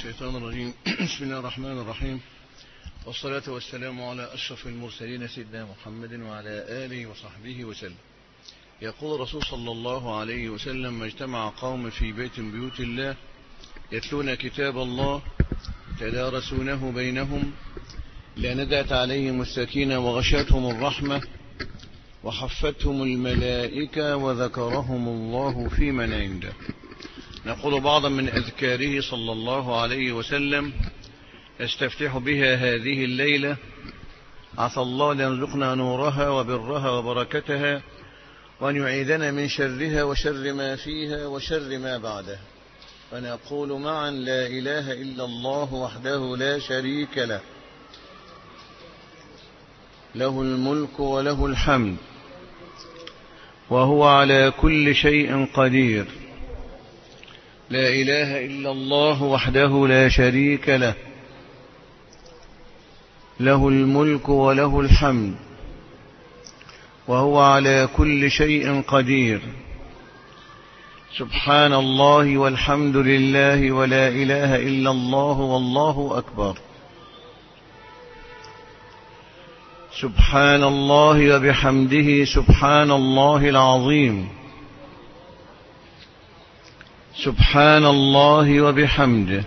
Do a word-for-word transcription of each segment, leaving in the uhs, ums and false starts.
الشيطان الرجيم. بسم الله الرحمن الرحيم، والصلاة والسلام على أشرف المرسلين سيدنا محمد وعلى آله وصحبه وسلم. يقول الرسول صلى الله عليه وسلم: ما اجتمع قوم في بيت من بيوت الله يتلون كتاب الله تدارسونه بينهم لا ندأت عليهم السكينة وغشتهم الرحمة وحفتهم الملائكة وذكرهم الله في من عنده. نقول بعضا من أذكاره صلى الله عليه وسلم يستفتح بها هذه الليلة: عسى الله ليرزقنا نورها وبرها وبركتها، وأن يعيذنا من شرها وشر ما فيها وشر ما بعدها. فنقول معا: لا إله إلا الله وحده لا شريك له، له الملك وله الحمد وهو على كل شيء قدير. لا إله إلا الله وحده لا شريك له، له الملك وله الحمد وهو على كل شيء قدير. سبحان الله والحمد لله ولا إله إلا الله والله أكبر. سبحان الله وبحمده سبحان الله العظيم. سبحان الله وبحمده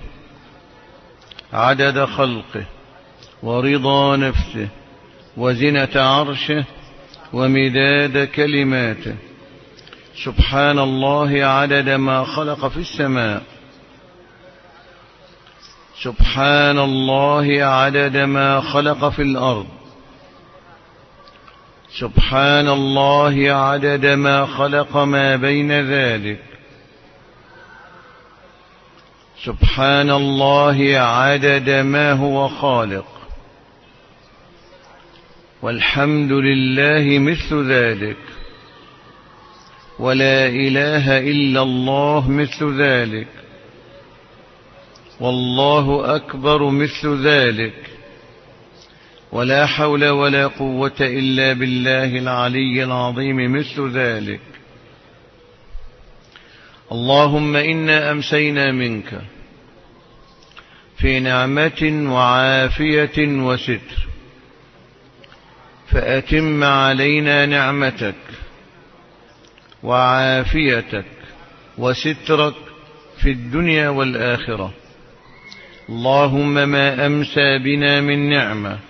عدد خلقه ورضا نفسه وزنة عرشه ومداد كلماته. سبحان الله عدد ما خلق في السماء. سبحان الله عدد ما خلق في الأرض. سبحان الله عدد ما خلق ما بين ذلك. سبحان الله عدد ما هو خالق. والحمد لله مثل ذلك، ولا إله إلا الله مثل ذلك، والله أكبر مثل ذلك، ولا حول ولا قوة إلا بالله العلي العظيم مثل ذلك. اللهم إنا أمسينا منك في نعمة وعافية وستر، فأتم علينا نعمتك وعافيتك وسترك في الدنيا والآخرة. اللهم ما أمسى بنا من نعمة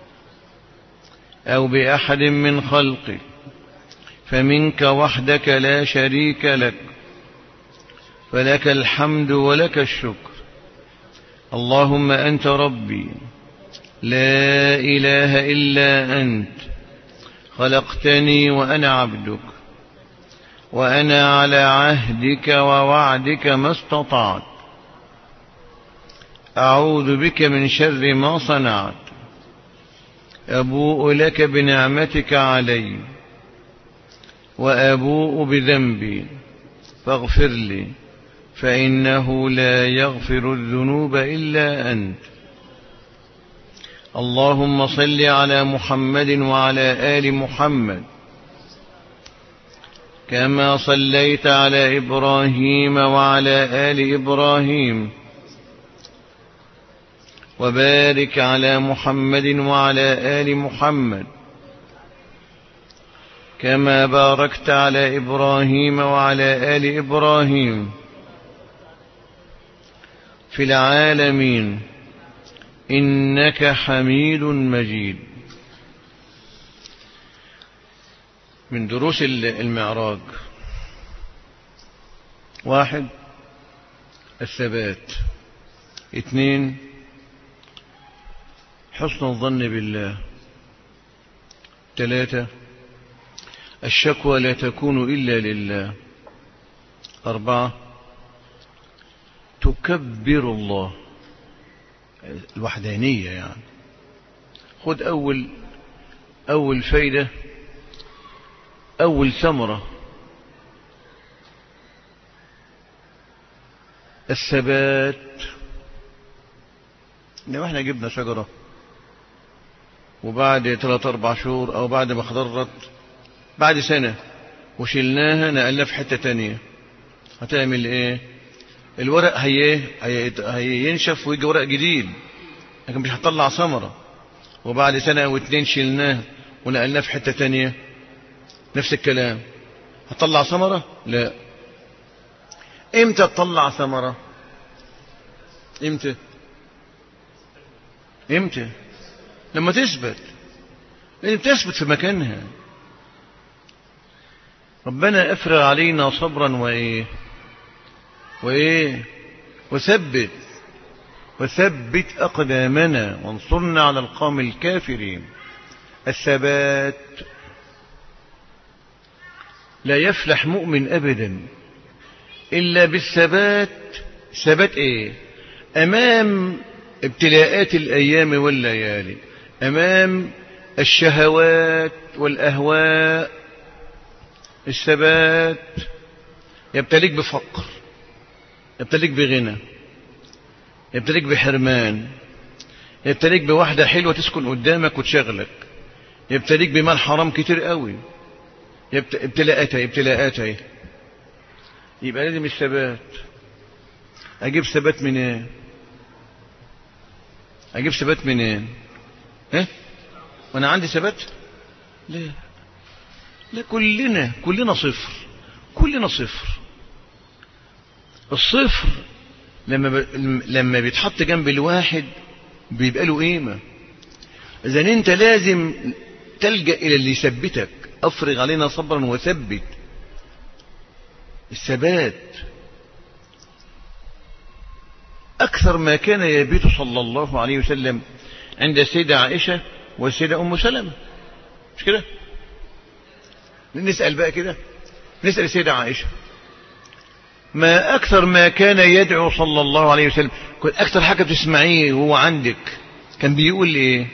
أو بأحد من خلقك فمنك وحدك لا شريك لك، فلك الحمد ولك الشكر. اللهم أنت ربي لا إله إلا أنت، خلقتني وأنا عبدك، وأنا على عهدك ووعدك ما استطعت. أعوذ بك من شر ما صنعت. أبوء لك بنعمتك علي وأبوء بذنبي فاغفر لي، فإنه لا يغفر الذنوب إلا أنت. اللهم صل على محمد وعلى آل محمد كما صليت على إبراهيم وعلى آل إبراهيم، وبارك على محمد وعلى آل محمد كما باركت على إبراهيم وعلى آل إبراهيم في العالمين إنك حميد مجيد. من دروس المعراج: واحد، الثبات. اثنين، حسن الظن بالله. ثلاثة، الشكوى لا تكون إلا لله. أربعة، تكبر الله، الوحدانية يعني. خذ أول أول فايدة، أول ثمرة: الثبات. لو احنا جبنا شجرة وبعد ثلاثة أربع شهور أو بعد ما خضرت بعد سنة وشلناها نقلنا في حتة تانية، هتعمل ايه؟ الورق هي هينشف ويجي ورق جديد، لكن مش هتطلع ثمرة. وبعد سنة او اتنين شلناه ونقلناه في حتة تانية نفس الكلام، هتطلع ثمرة؟ لا. امتى تطلع ثمرة؟ امتى امتى لما تثبت، لازم تثبت في مكانها. ربنا افرغ علينا صبرا وايه وايه وثبت وثبت اقدامنا وانصرنا على القوم الكافرين. الثبات. لا يفلح مؤمن ابدا الا بالثبات. ثبات ايه؟ امام ابتلاءات الايام والليالي، امام الشهوات والاهواء. الثبات يبتليك بفقر، يبتليك بغنى، يبتليك بحرمان، يبتليك بواحدة حلوة تسكن قدامك وتشغلك، يبتليك بمال حرام كتير قوي. ابتلاءاتها ابتلاءاتها يبقى لازم الثبات. اجيب ثبات منين؟ اجيب ثبات منين؟ ها؟ وانا عندي ثبات؟ لا لا، كلنا كلنا صفر، كلنا صفر. الصفر لما ب... لما بيتحط جنب الواحد بيبقى له قيمة. اذا انت لازم تلجأ الى اللي يثبتك. افرغ علينا صبرا وثبت. الثبات اكثر ما كان يبيت صلى الله عليه وسلم عند السيدة عائشة والسيدة ام سلمة، مش كده؟ نسأل بقى كده، نسأل السيدة عائشة ما أكثر ما كان يدعو صلى الله عليه وسلم، أكثر حاجة تسمعيه وهو عندك كان بيقول إيه؟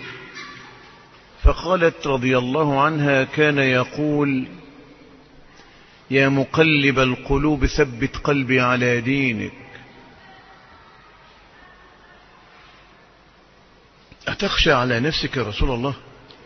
فقالت رضي الله عنها كان يقول يا مقلب القلوب ثبت قلبي على دينك. أتخشى على نفسك يا رسول الله؟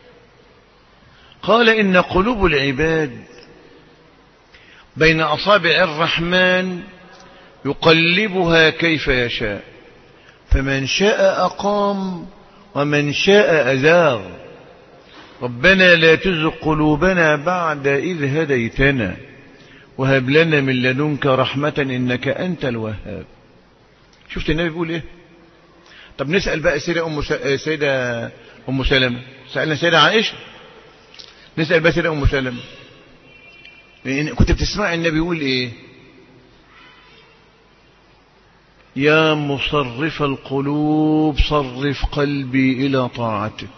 قال إن قلوب العباد بين أصابع الرحمن يقلبها كيف يشاء، فمن شاء أقام ومن شاء أزاغ. ربنا لا تزغ قلوبنا بعد إذ هديتنا وهب لنا من لدنك رحمة إنك أنت الوهاب. شفت النبي بيقول إيه؟ طب نسأل بقى سيدة أم سيدة أم سلمة، سألنا سيدة عائشة، نسأل بقى سيدة أم سلمة كنت بتسمع النبي يقول إيه؟ يا مصرف القلوب صرف قلبي إلى طاعتك.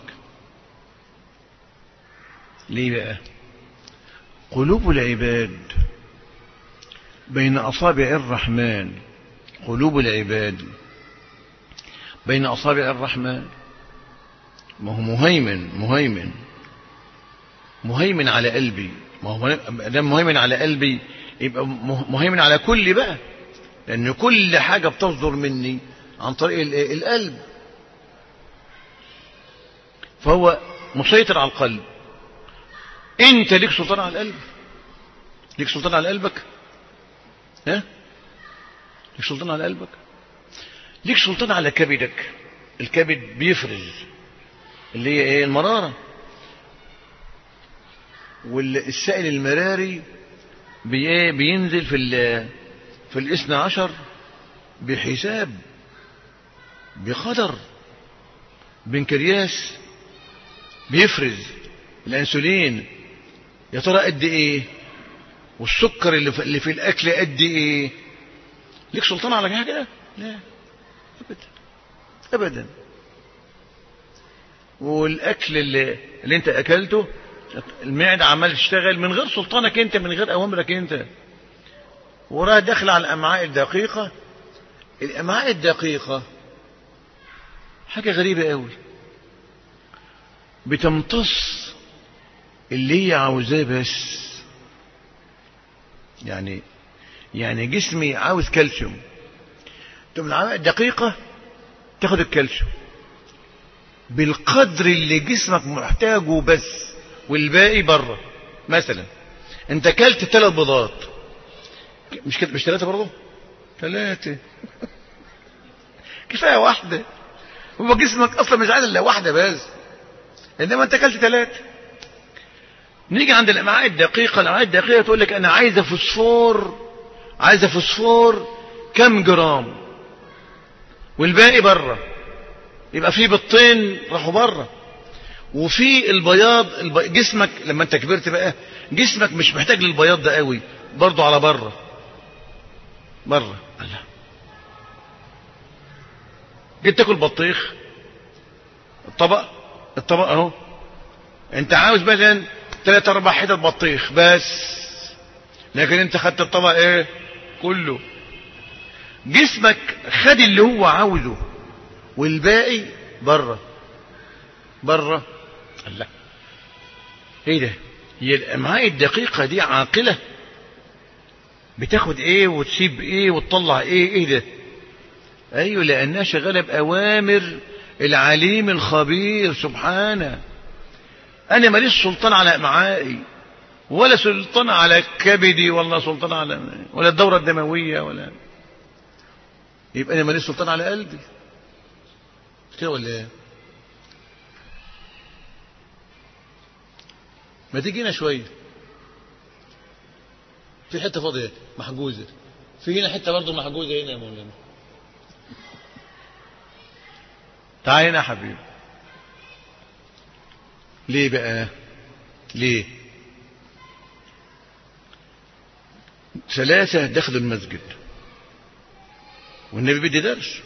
ليه بقى؟ قلوب العباد بين أصابع الرحمن، قلوب العباد بين أصابع الرحمن. ما هو مهيمن مهيمن مهيمن على قلبي. ما هو ده مهيمن على قلبي يبقى مهيمن على كل بقى، لأن كل حاجة بتصدر مني عن طريق القلب، فهو مسيطر على القلب. انت ليك سلطان على القلب؟ ليك سلطان على قلبك؟ ها؟ ليك سلطان على قلبك؟ ليك سلطان على كبدك. الكبد بيفرز اللي هي ايه؟ المرارة. والسائل المراري بي بينزل في في الاثنى عشر بحساب، بقدر. بنكرياس بيفرز الانسولين يا ترى قد ايه، والسكر اللي في, اللي في الاكل قد ايه. ليك سلطان على حاجه كده؟ لا ابدا ابدا. والاكل اللي, اللي انت اكلته المعده عمال تشتغل من غير سلطانك انت، من غير اوامرك انت، وراها داخله على الامعاء الدقيقه. الامعاء الدقيقه حاجه غريبه قوي، بتمتص اللي هي عاوزاه بس. يعني يعني جسمي عاوز كالسيوم، تقوم الامعاء الدقيقه تاخد الكالسيوم بالقدر اللي جسمك محتاجه بس، والباقي بره. مثلا انت كلت ثلاث بيضات، مش كده؟ مش ثلاثه برضه؟ ثلاثة كفاية واحدة. هو جسمك أصلا مش عايز إلا واحدة بس، إنما أنت أكلت ثلاثة. نيجي عند الأمعاء الدقيقة. الأمعاء الدقيقة تقول لك أنا عايزة فوسفور، عايزة فوسفور كم جرام، والباقي بره. يبقى في بيضتين راحوا بره، وفي البياض. الب... جسمك لما انت كبرت بقى جسمك مش محتاج للبياض ده قوي، برضو على بره بره. الله، جيت تاكل بطيخ، الطبق الطبق اهو، انت عاوز مثلا ثلاث اربع حتت بطيخ بس، لكن انت خدت الطبق ايه كله. جسمك خد اللي هو عاوزه والباقي بره بره. الله، ايه ده؟ هي الامعاء الدقيقة دي عاقلة؟ بتاخد ايه وتسيب ايه وتطلع ايه؟ ايه ده؟ ايوه، لانها شغالة باوامر العليم الخبير سبحانه. انا ماليش سلطان على امعائي، ولا سلطان على كبدي، ولا سلطان على ولا الدورة الدموية، ولا يبقى انا ماليش سلطان على قلبي كده ولا ايه؟ ما تيجينا شوية في حتة فاضية محجوزة، في هنا حتة برضو محجوزة هنا يا مولانا. تعال هنا يا حبيبي. ليه بقى؟ ليه؟ ثلاثة دخلوا المسجد والنبي بدي درس،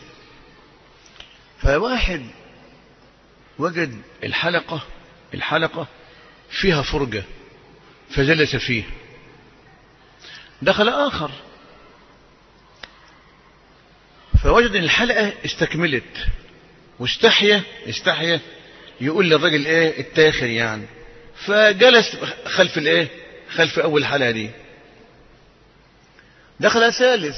فواحد وجد الحلقة الحلقة فيها فرجة فجلس فيه. دخل آخر فوجد ان الحلقة استكملت، واستحيا استحيا يقول للرجل ايه التاخر يعني، فجلس خلف الايه خلف اول حلقة دي. دخل ثالث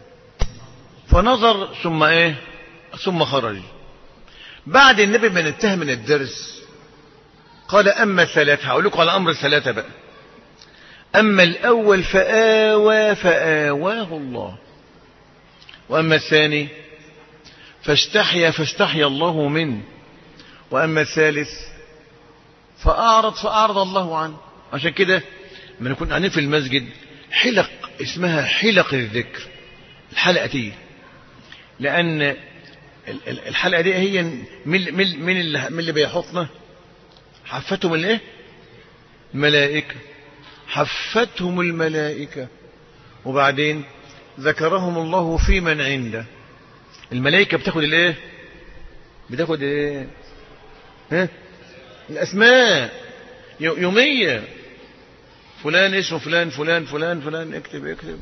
فنظر ثم ايه ثم خرج. بعد النبي ما انتهى من الدرس قال اما الثلاثة، هقول لكم على امر الثلاثة بقى. اما الاول فآوى فآواه الله، واما الثاني فاستحيا فاستحيا الله منه، واما الثالث فاعرض فاعرض الله عنه. عشان كده لما نكون قاعدين في المسجد حلق اسمها حلق الذكر، الحلقة دي، لان الحلقة دي هي من من من اللي, من اللي بيحطنا حفتهم الايه الملائكة، حفتهم الملائكة، وبعدين ذكرهم الله في من عنده. الملائكة بتاخد الايه بتاخد ايه ها الاسماء يومية، فلان اسمه فلان فلان فلان فلان، اكتب اكتب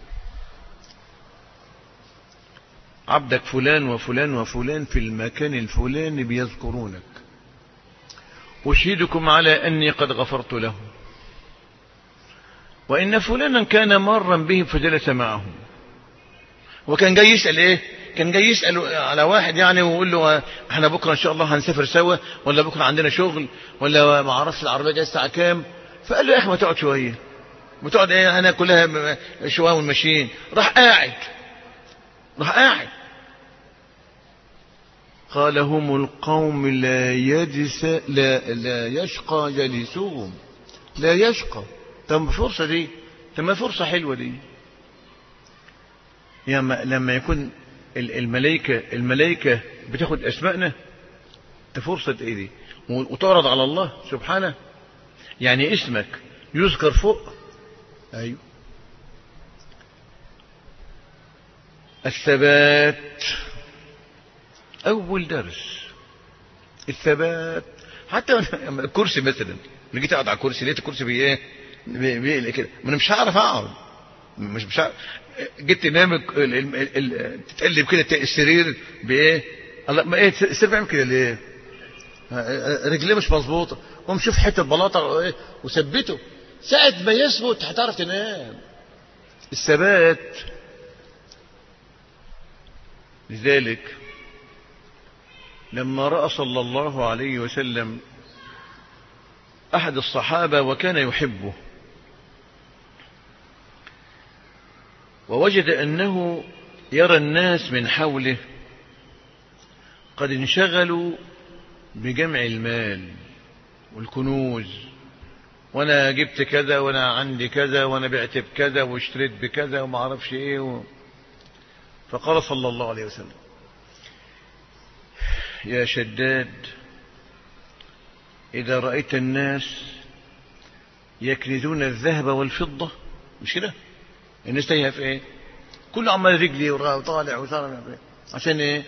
عبدك فلان وفلان وفلان في المكان الفلاني بيذكرونك، أشهدكم على أني قد غفرت له، وإن فلانا كان مارا بهم فجلس معهم. وكان جاي يسأل ايه كان جاي يسأل على واحد يعني، ويقول له احنا بكرة ان شاء الله هنسافر سوا، ولا بكرة عندنا شغل، ولا ما عرفش العربية جاية الساعة كام. فقال له يا اخي ما تقعد شوية، ما تقعد ايه انا كلها شوية والماشيين. راح قاعد راح قاعد قال هم القوم لا يجس لا لا يشقى جليسهم، لا يشقى. طب فرصة دي، طب ما فرصة حلوة دي. يعني لما يكون الملائكة الملائكة بتاخد أسماءنا، فرصة ايه دي، وتعرض على الله سبحانه. يعني اسمك يذكر فوق. ايوه، الثبات اول درس، الثبات. حتى الكرسي مثلا، جيت اقعد على الكرسي لقيت الكرسي بي ايه بيقلق كده، ما انا مش هعرف اقعد، مش مش عارف. جيت تنام تتقلب كده السرير بايه، الله ما ايه السرير بيعمل كده ليه؟ رجليه مش مظبوطه، قوم شوف حته بلاطه ايه وثبته، ساعه ما يثبت هتعرف تنام. الثبات. لذلك لما رأى صلى الله عليه وسلم أحد الصحابة وكان يحبه، ووجد أنه يرى الناس من حوله قد انشغلوا بجمع المال والكنوز، وانا جبت كذا وانا عندي كذا وانا بعت بكذا واشتريت بكذا وما اعرفش ايه و... فقال صلى الله عليه وسلم: يا شداد، إذا رأيت الناس يكنزون الذهب والفضة، مش كده؟ الناس تايهة في ايه؟ كل عمال رجلي وراه وطالع وطالع، عشان ايه؟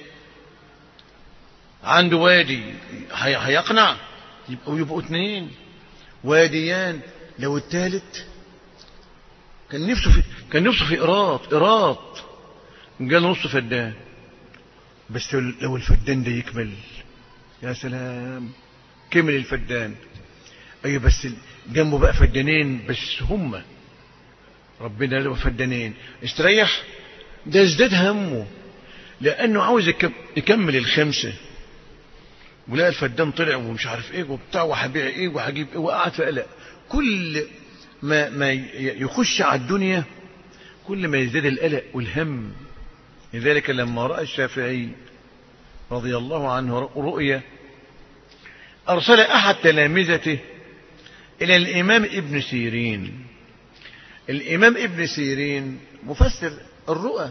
عنده وادي هيقنع، يبقوا يبقوا اثنين واديان، لو الثالث كان نفسه في كان نفسه في قراط قراط قال نص فدان، بس لو الفدان ده يكمل يا سلام، كمل الفدان. ايوه بس جنبه بقى فدانين، بس هم ربنا له فدانين، استريح. ده ازداد همه لانه عاوز يكمل الخمسه، ولا الفدان طلع ومش عارف ايه وبتاع وهبيع ايه وهجيب ايه، وقعد في قلق. كل ما ما يخش على الدنيا كل ما يزداد القلق والهم. لذلك لما راى الشافعي رضي الله عنه رؤيا، ارسل احد تلامذته الى الامام ابن سيرين. الامام ابن سيرين مفسر الرؤى،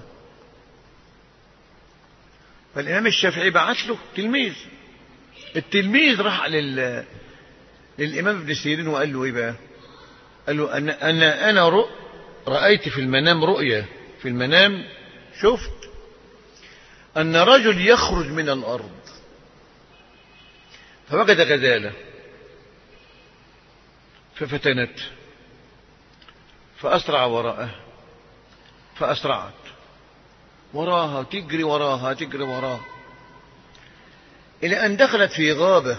فالامام الشافعي بعث له تلميذ. التلميذ راح لل... للامام ابن سيرين وقال له ايه بقى؟ قال له انا انا انا رؤ... رايت في المنام رؤيا، في المنام شفت ان رجل يخرج من الارض فوجد غزاله ففتنت فاسرع وراءه، فاسرعت وراها تجري وراها تجري وراها إلى أن دخلت في غابة،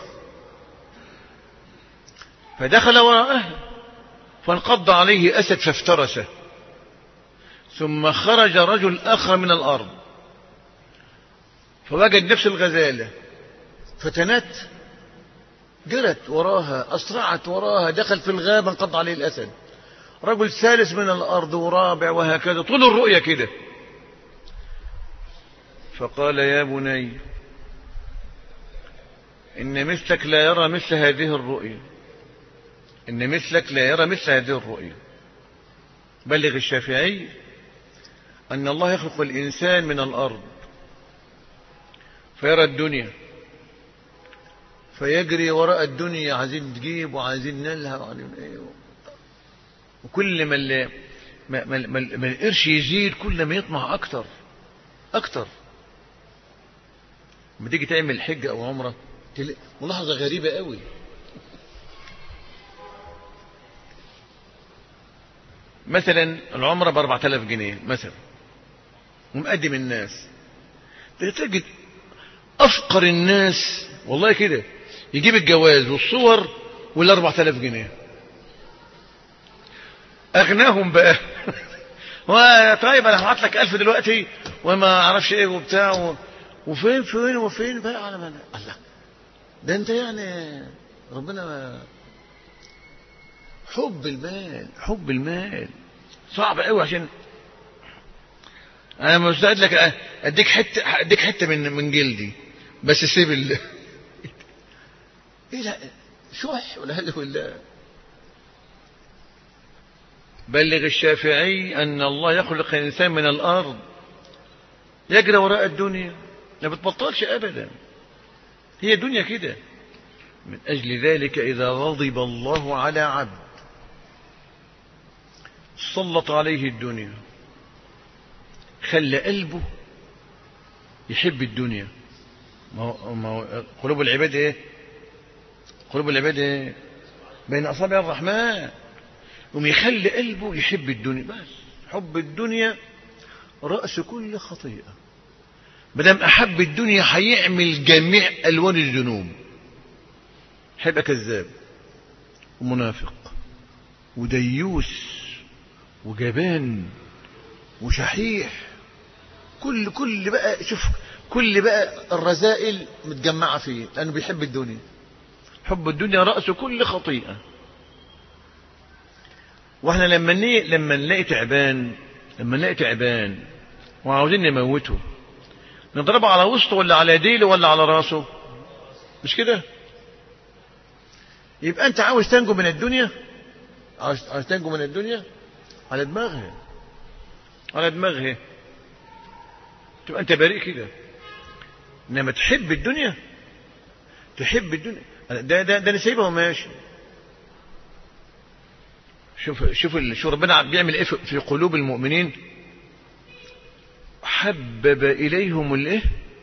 فدخل وراءه فانقض عليه أسد فافترسه، ثم خرج رجل آخر من الأرض فوجد نفس الغزالة فتنت جرت وراها أسرعت وراها، دخل في الغابة انقض عليه الأسد، رجل ثالث من الأرض ورابع وهكذا طول الرؤية كده. فقال: يا بني، إن مثلك لا يرى مثل هذه الرؤيا، إن مثلك لا يرى مثل هذه الرؤيا. بلغ الشافعي أن الله يخلق الإنسان من الأرض فيرى الدنيا فيجري وراء الدنيا، عايزين تجيب وعايزين نلها وعايزين ايه، وكل ما ال ما ما ما القرش يزيد كل ما يطمع أكتر أكتر. لما تيجي تعمل حجة أو عمرة ملاحظة غريبة قوي، مثلا العمرة بأربعة آلاف جنيه مثلا ومقدم الناس، تجد أفقر الناس والله كده يجيب الجواز والصور والأربعة آلاف جنيه. أغناهم بقى طيب أنا هبعت لك ألف دلوقتي وما أعرفش إيه وبتاع، وفين فين وفين بقى على من الله. ده أنت يعني ربنا ما حب المال حب المال صعب قوي. عشان أنا مستعد لك أديك حتة أديك حتة من من جلدي بس سيب ال إيه لا شح ولا هل ولا. بلغ الشافعي أن الله يخلق الإنسان من الأرض يجري وراء الدنيا، لا بتبطلش أبدا، هي الدنيا كده. من أجل ذلك إذا غضب الله على عبد سلط عليه الدنيا، خلى قلبه يحب الدنيا. ما هو ما هو قلوب العباد ايه؟ قلوب العباد ايه؟ بين أصابع الرحمن. وم يخلي قلبه يحب الدنيا، بس حب الدنيا رأس كل خطيئة. مادام أحب الدنيا هيعمل جميع ألوان الذنوب، هيبقى كذاب ومنافق وديوس وجبان وشحيح. كل كل بقى شوف كل بقى الرذائل متجمعة فيه لأنه بيحب الدنيا. حب الدنيا رأس كل خطيئة. واحنا لما نلاقي لما نلاقي تعبان لما نلاقي تعبان وعاوزين نموته، نضربه على وسطه ولا على ديله ولا على راسه؟ مش كده؟ يبقى انت عاوز تنجو من الدنيا، عاوز, عاوز تنجو من الدنيا على دماغها، على دماغها تبقى انت بريء كده. انما تحب الدنيا، تحب الدنيا، ده ده ده انا سايبها وماشي. شوف شوف شوف ربنا بيعمل ايه في قلوب المؤمنين. حبب اليهم الايه؟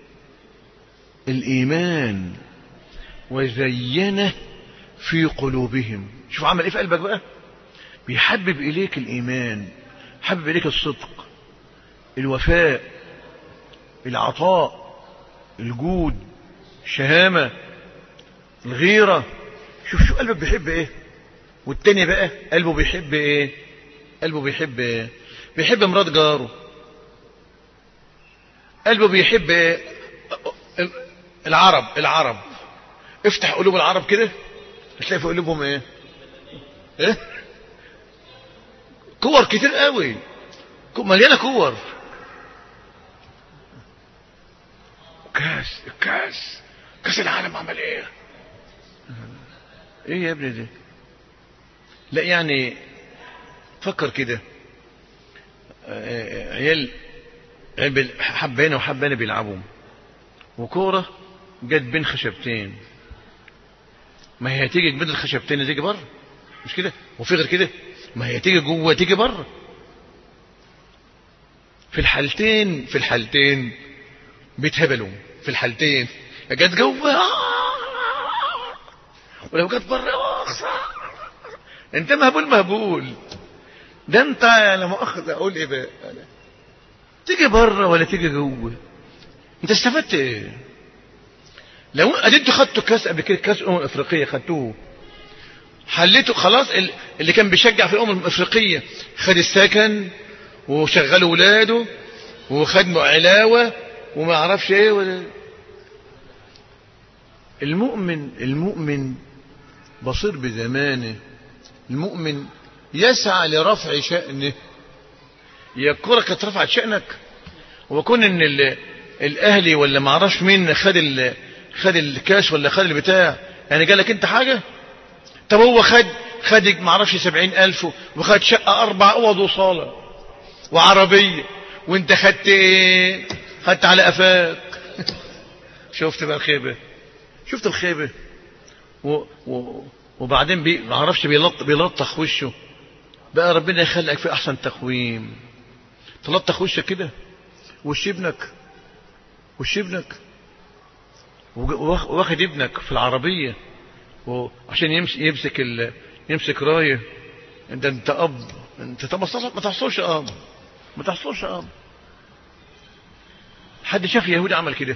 الايمان وزينه في قلوبهم. شوف عمل ايه في قلبك بقى؟ بيحبب اليك الايمان، حبب اليك الصدق، الوفاء، العطاء، الجود، الشهامة، الغيرة. شوف شو قلبك بيحب ايه. والتاني بقى قلبه بيحب ايه؟ قلبه بيحب ايه؟ بيحب مرات جاره. قلبه بيحب ايه؟ العرب العرب افتح قلوب العرب كده هتلاقي في قلوبهم ايه؟ ايه؟ كور كتير قوي، مليانه كور. كاس كاس كاس العالم عمل ايه؟ ايه يا ابني ده؟ لا يعني فكر كده، عيال حبانا وحبانا بيلعبوا، وكوره جت بين خشبتين، ما هي هتيجي بين الخشبتين تيجي بره، مش كده؟ وفي غير كده ما هي تيجي جوه تيجي بره. في الحالتين في الحالتين بيتهبلوا، في الحالتين جت جوه ولو جت بره انت مهبول مهبول. ده انت لا مؤاخذ اقول ايه بقى، تيجي بره ولا تيجي جوه، انت استفدت ايه؟ لو انتوا خدتوا كاس قبل كده، كاس امم افريقيه خدتوه، حليته خلاص. اللي كان بيشجع في الامم الافريقيه خد السكن وشغل ولاده وخد علاوه وما اعرفش ايه ولا. المؤمن المؤمن بصير بزمانه، المؤمن يسعى لرفع شأنه. هي الكرة كانت رفعت شأنك، وكون ان الاهلي ولا ما اعرفش مين خد خد الكاس ولا خد البتاع يعني قال لك انت حاجه؟ طب هو خد خد ما اعرفش سبعين الف وخد شقه اربع اوض وصاله وعربيه، وانت خدت ايه؟ خدت على قفاك. شفت بقى الخيبه، شفت الخيبه. و... و... وبعدين بي... ما اعرفش بيلط... بيلطخ وشه بقى. ربنا يخليك في احسن تقويم، تلطخ وشك كده، وش ابنك وش ابنك واخد ابنك في العربيه وعشان يمسك يمسك ال... يمسك رايه. انت انت اب، انت ما تحصلش اب، ما تحصلش اب. حد شاف يهودي عمل كده؟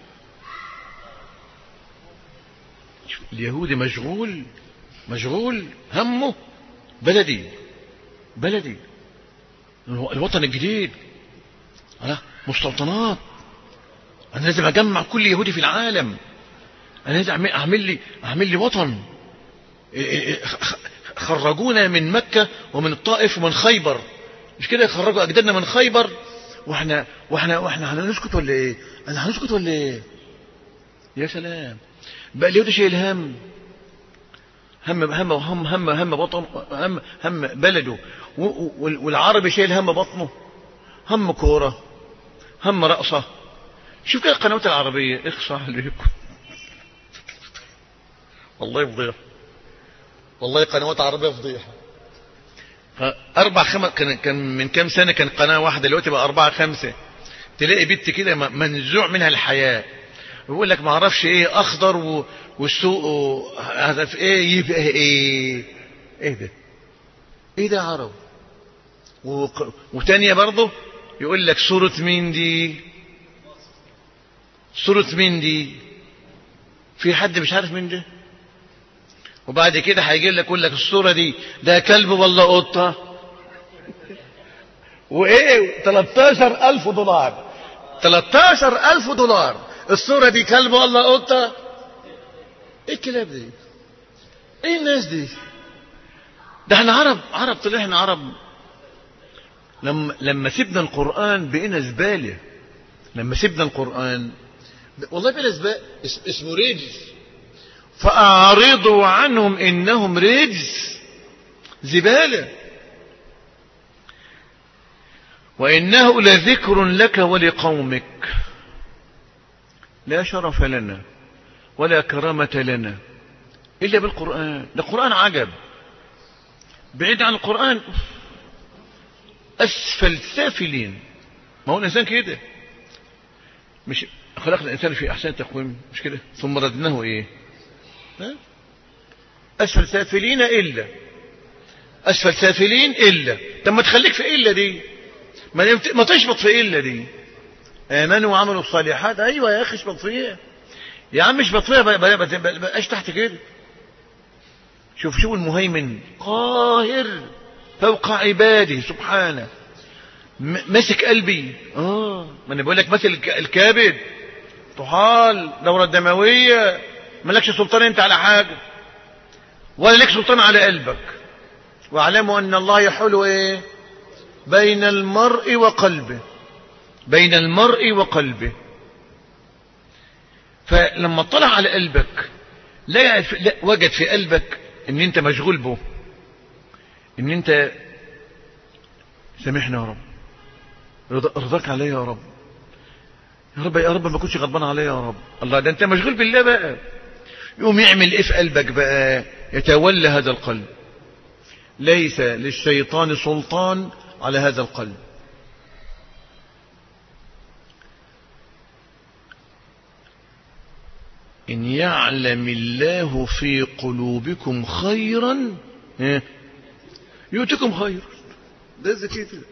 اليهودي مشغول مشغول همه بلدي بلدي الوطن الجديد، أنا مستوطنات، أنا لازم أجمع كل يهودي في العالم، أنا لازم أعمل لي أعمل لي وطن. خرجونا من مكة ومن الطائف ومن خيبر، مش كده؟ خرجوا أجدادنا من خيبر، واحنا واحنا واحنا هنسكت ولا ايه؟ انا هنسكت ولا ايه؟ يا سلام. بقى اليهودي شايل هم هم هم هم هم هم بطن هم هم بلده، والعربي شايل هم بطنه، هم كوره، هم رقصه. شوف كده القنوات العربيه، اخصى عليكم والله فضيحه، والله قنوات عربيه فضيحه. أربع خمس كان كان من كام سنة كان قناة واحدة، دلوقتي بقى أربعة خمسة. تلاقي بنت كده منزوع منها الحياة، ويقول لك ما اعرفش ايه أخضر والسوق هذا في ايه يبقى ايه ايه ده ايه ده عرب. وتانية برضه يقول لك صورة مين دي، صورة مين دي، في حد مش عارف مين ده. وبعد كده هيجي لك يقول لك الصورة دي ده كلب ولا قطة وايه تلتاشر الف دولار، تلتاشر الف دولار الصورة دي كلب ولا قطة. ايه الكلاب دي، ايه الناس دي؟ ده احنا عرب عرب طلعنا عرب لما لما سيبنا القرآن بقينا زبالة. لما سيبنا القرآن والله بقينا زبالة، اسمه رجس، فأعرضوا عنهم إنهم رجس، زبالة. وإنه لذكر لك ولقومك، لا شرف لنا ولا كرامة لنا إلا بالقرآن. ده القرآن عجب، بعيد عن القرآن أسفل سافلين. ما هو الإنسان كده، مش خلقنا الإنسان في أحسن تقويم، مش كده؟ ثم ردناه إيه؟ أسفل سافلين إلا أسفل سافلين إلا. طب ما تخليك في إلا دي، ما ما تشبط في إلا دي. آمنوا وعملوا الصالحات، أيوة يا أخي اشبط فيها يا عم، اشبط فيها، بقاش تحت كده. شوف شو المهيمن قاهر فوق عباده سبحانه، ماسك قلبي. اه ما انا بقول لك مثل الكبد، طحال، دورة دموية، مالكش سلطان انت على حاجة، ولا لك سلطان على قلبك. واعلموا ان الله يحول ايه بين المرء وقلبه، بين المرء وقلبه. فلما اطلع على قلبك لا, لا وجد في قلبك ان انت مشغول به، ان انت سامحنا يا رب، رضاك عليا يا رب، يا رب يا رب ما كنتش غضبان عليا يا رب. الله، ده انت مشغول بالله بقى. يقوم يعمل ايه في قلبك بقى؟ يتولى هذا القلب. ليس للشيطان سلطان على هذا القلب. إن يعلم الله في قلوبكم خيرا يؤتكم خير. ده زي كده،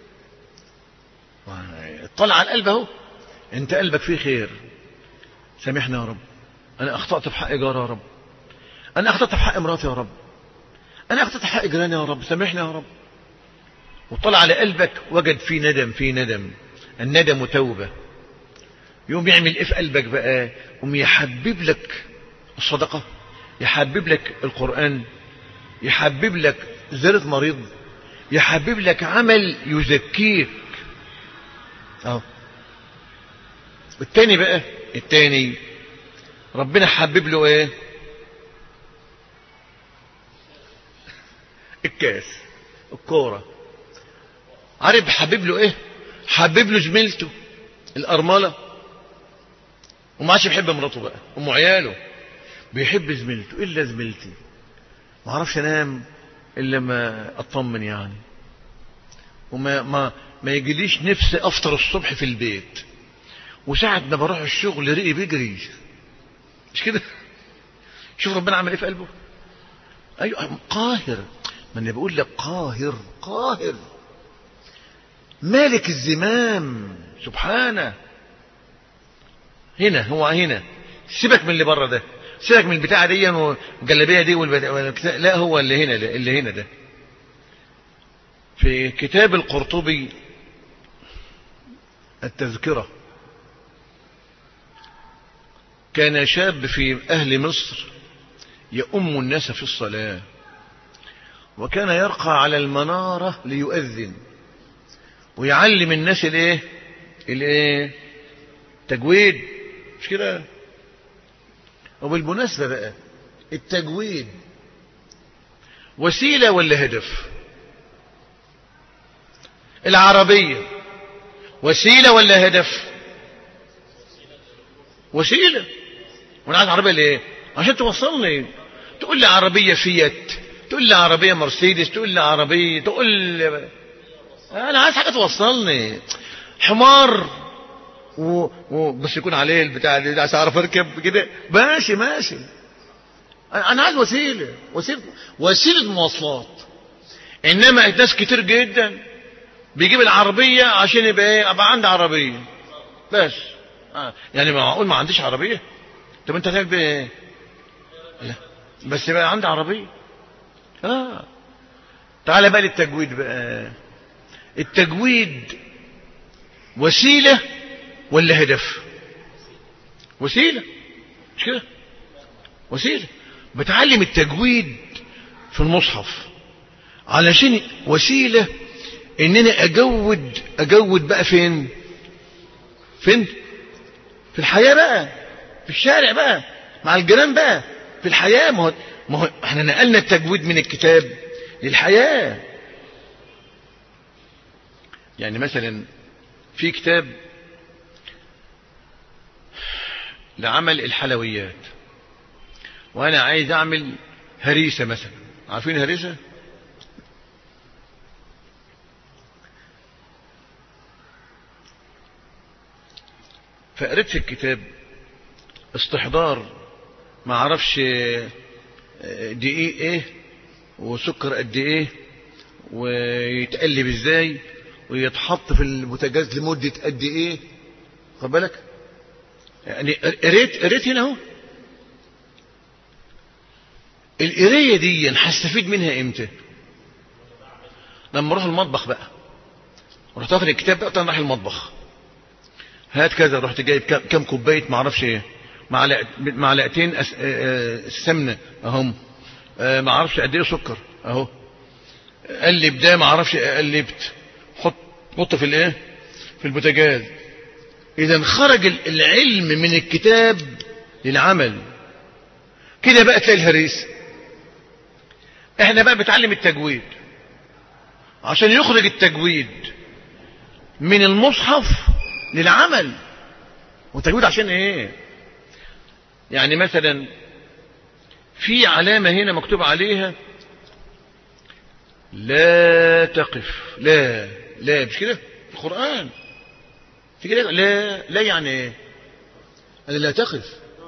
طلع على القلب اهو، انت قلبك فيه خير. سامحنا يا رب، انا اخطأت في حق جاري يا رب، انا اخطأت في حق مراتي يا رب، انا اخطأت في حق جيراني يا رب، سامحنا يا رب. وطلع على قلبك وجد فيه ندم، فيه ندم، الندم توبة. يوم يعمل ايه في قلبك بقى؟ يوم يحبب لك الصدقة، يحبب لك القرآن، يحبب لك زيارة مريض، يحبب لك عمل يزكيك. اه التاني بقى، التاني ربنا حبب له ايه؟ الكاس، الكورة. عارف حبب له ايه؟ حبب له زميلته الأرملة، وما عادش بيحب مراته بقى، ام عياله، بيحب زميلته. الا زميلتي ما اعرفش انام الا ما اطمن يعني، وما ما ما يجيليش نفسي افطر الصبح في البيت، وساعة ما بروح الشغل رقي بيجري. مش كده؟ شوف ربنا عمل ايه في قلبه. ايوه قاهر، ما انا بقول لك قاهر، قاهر مالك الزمام سبحانه. هنا هو هنا، سيبك من اللي بره ده، سيبك من البتاعه دي والجلابيه دي والبتاع. لا، هو اللي هنا ده، اللي هنا ده. في كتاب القرطبي التذكرة، كان شاب في أهل مصر يؤم الناس في الصلاة، وكان يرقى على المنارة ليؤذن ويعلم الناس الايه الايه تجويد. مش كده؟ وبالمناسبة بقى، التجويد وسيلة ولا هدف؟ العربية وسيلة ولا هدف؟ وسيلة. وانا عايز عربية ليه؟ عشان توصلني. تقول لي عربية فيات، تقول لي عربية مرسيدس، تقول لي عربية، تقول لي انا عايز حاجة توصلني. حمار و... و... بس يكون عليه البتاع اللي عايز اعرف اركب كده، ماشي ماشي. انا عايز وسيلة، وسيلة وسيلة مواصلات. انما ناس كتير جدا بيجيب العربية عشان يبقى ايه؟ ابقى عندي عربية بس. آه. يعني معقول ما عنديش عربية؟ طب انت هتعمل بيه ايه؟ لا بس يبقى عندي عربية. اه تعال بقى للتجويد بقى. التجويد وسيلة ولا هدف؟ وسيلة. مش كده؟ وسيلة. بتعلم التجويد في المصحف علشان وسيلة ان انا اجود اجود بقى فين فين في الحياة بقى، في الشارع بقى، مع الجيران بقى، في الحياة. ما هو ما هو احنا نقلنا التجويد من الكتاب للحياة. يعني مثلا في كتاب لعمل الحلويات، وانا عايز اعمل هريسة مثلا. عارفين هريسة؟ فقريت في الكتاب استحضار ما اعرفش دقيق ايه وسكر قد ايه ويتقلب ازاي ويتحط في البوتاجاز لمدة قد ايه. خد بالك يعني قريت قريت هنا اهو. القرايه دي هستفيد منها امتى؟ لما اروح المطبخ بقى، رحت اخد الكتاب بقى رايح المطبخ، هات كذا، رحت جايب كام كوبايه ما اعرفش ايه، معلقه معلقتين سمنه اهم، ما اعرفش قد ايه سكر اهو، قلب ده ما اعرفش قلبت، حط حط في الايه في البوتاجاز. اذا خرج العلم من الكتاب للعمل. كده بقى تلاقي الهريس. احنا بقى بنتعلم التجويد عشان يخرج التجويد من المصحف للعمل. والتجويد عشان ايه؟ يعني مثلا في علامة هنا مكتوب عليها لا تقف. لا لا مش كده في القرآن؟ في كده لا لا يعني ايه؟ انا لا تقف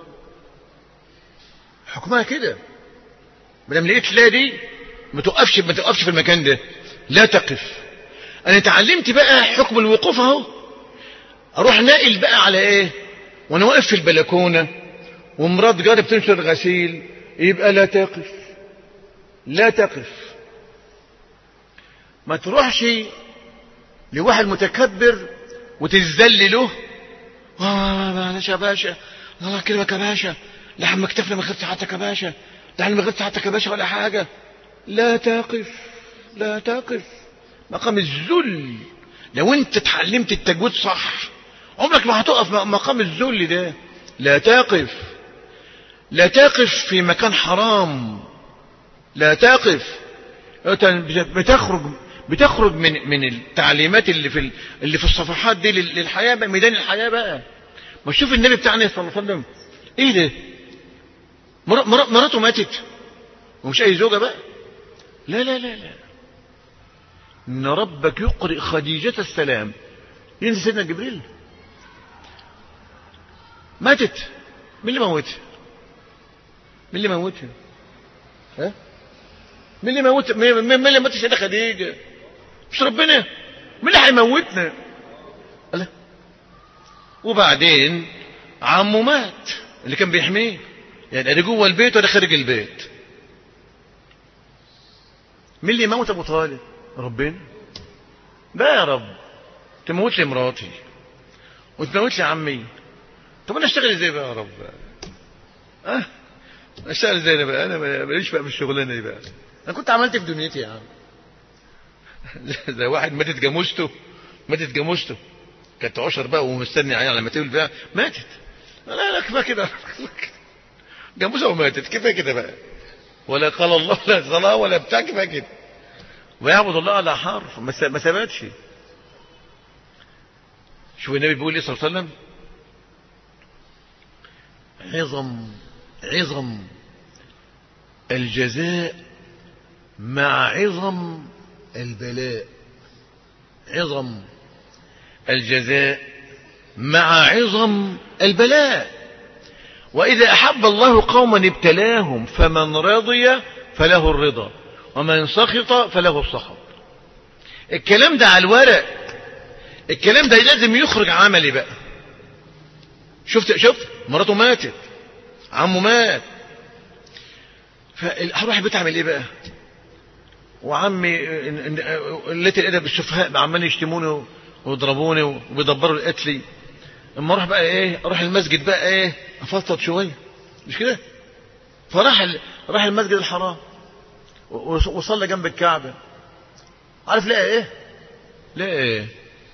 حكمها كده. ما دام لقيت لا دي ما توقفش ما توقفش في المكان ده، لا تقف. انا اتعلمت بقى حكم الوقوف اهو. اروح ناقل بقى على ايه؟ وانا واقف في البلكونه ومرات جاري بتنشر غسيل، يبقى لا تقف. لا تقف. ما تروحش لواحد متكبر وتذل له، اه معلش يا باشا، الله يكرمك يا باشا، لحم اكتفنا ما خدتش حتى يا باشا، لحم ما خدتش حتى يا باشا ولا حاجه. لا تقف. لا تقف. مقام الذل. لو انت اتعلمت التجويد صح عمرك ما هتقف مقام الذل ده. لا تقف. لا تقف في مكان حرام. لا تقف. بتخرج بتخرج من من التعليمات اللي في اللي في الصفحات دي للحياه بقى، ميدان الحياه بقى. ما تشوف النبي بتاعنا صلى الله عليه وسلم ايه ده؟ مراته ماتت ومش اي زوجه بقى. لا لا لا لا. ان ربك يقرئ خديجة السلام، ينزل سيدنا جبريل. ماتت. مين اللي موتها؟ مين اللي موتها؟ ها؟ مين اللي موت مين اللي موت سيدة خديجة؟ مش ربنا. مين اللي هيموتنا؟ الله. وبعدين عمه مات اللي كان بيحميه، يعني انا جوه البيت ولا خارج البيت. مين اللي يموت ابو طالب؟ ربنا. بقى يا رب تموت لي مراتي وتموت لي عمي، طب انا اشتغل ازاي بقى يا رب؟ اه اشتغل ازاي انا بقى؟ انا ماليش بقى في الشغلانه دي بقى. انا كنت عملت في دنيتي يا عم. زي واحد ماتت جاموسته ماتت جاموسته كانت عشر بقى ومستني على ما تولد بقى، ماتت. لا لا كفايه كده. جاموسه وماتت كفايه كده بقى، ولا قال الله لا صلاه ولا بتاع، كفايه كده. ويعبد الله على حرف ما ثبتش. شوف النبي بيقول ايه صلى الله عليه وسلم؟ عظم عظم الجزاء مع عظم البلاء. عظم الجزاء مع عظم البلاء. وإذا أحب الله قوما ابتلاهم، فمن رضي فله الرضا ومن سخط فله السخط. الكلام ده على الورق، الكلام ده لازم يخرج عملي بقى. شفت شفت مراته ماتت، عمه مات، فهروح البيت اعمل ايه بقى؟ وعمي قلة الادب السفهاء عمالين يشتموني ويضربوني وبيدبروا القتل. اما اروح بقى ايه؟ اروح المسجد بقى ايه؟ افضفض شويه، مش كده؟ فراح راح المسجد الحرام وصلى جنب الكعبه. عارف لقى ايه؟ لا،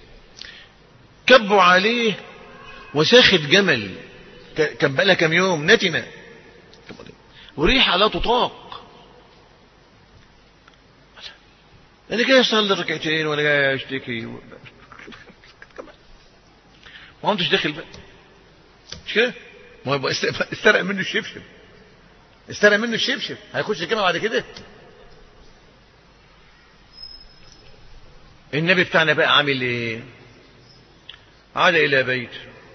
كبوا عليه وساخت جمل كان بقى لها كام يوم نتنة وريحة لا تطاق. انا جاي اصلي ركعتين ولا جاي اشتكي ما قمتش داخل بقى، مش كده؟ ما هو استرق منه الشبشب، استرق منه الشبشب، هيخش الجامعة بعد كده. النبي بتاعنا بقى عامل ايه؟ عاد الى بيت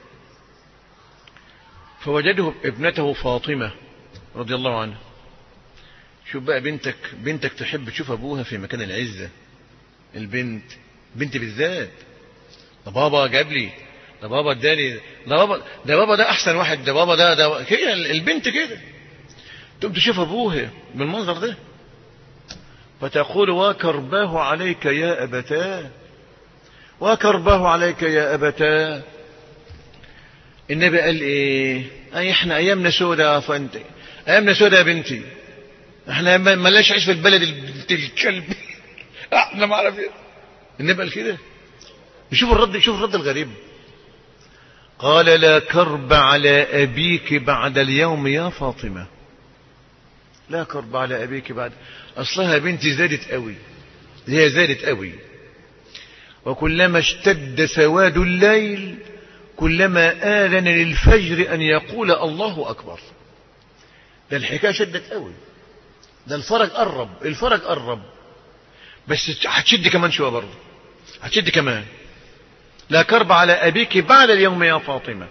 فوجده ابنته فاطمة رضي الله عنها. شوف بقى بنتك بنتك تحب تشوف ابوها في مكان العزة. البنت بنت بالذات، ده بابا جاب لي، ده بابا اداني، ده بابا ده بابا ده احسن واحد، ده بابا ده ده كده. البنت كده تقوم تشوف ابوها بالمنظر ده فتقول وكرباه عليك يا ابتاه، وكرباه عليك يا ابتاه. النبي قال ايه؟ اي احنا ايامنا سودة، فانت ايامنا سودة يا بنتي، احنا ما لاش عيش في البلد الكلب احنا ما عارف ايه. النبي قال كده. يشوف الرد، يشوف الرد الغريب. قال لا كرب على ابيك بعد اليوم يا فاطمة، لا كرب على ابيك بعد، اصلها بنتي زادت قوي، هي زادت قوي، وكلما اشتد سواد الليل كلما آذن للفجر أن يقول الله أكبر. ده الحكاية شدت قوي، ده الفرج قرب، الفرج قرب، بس هتشد كمان شوية برضه، هتشد كمان. لا كرب على أبيك بعد اليوم يا فاطمة.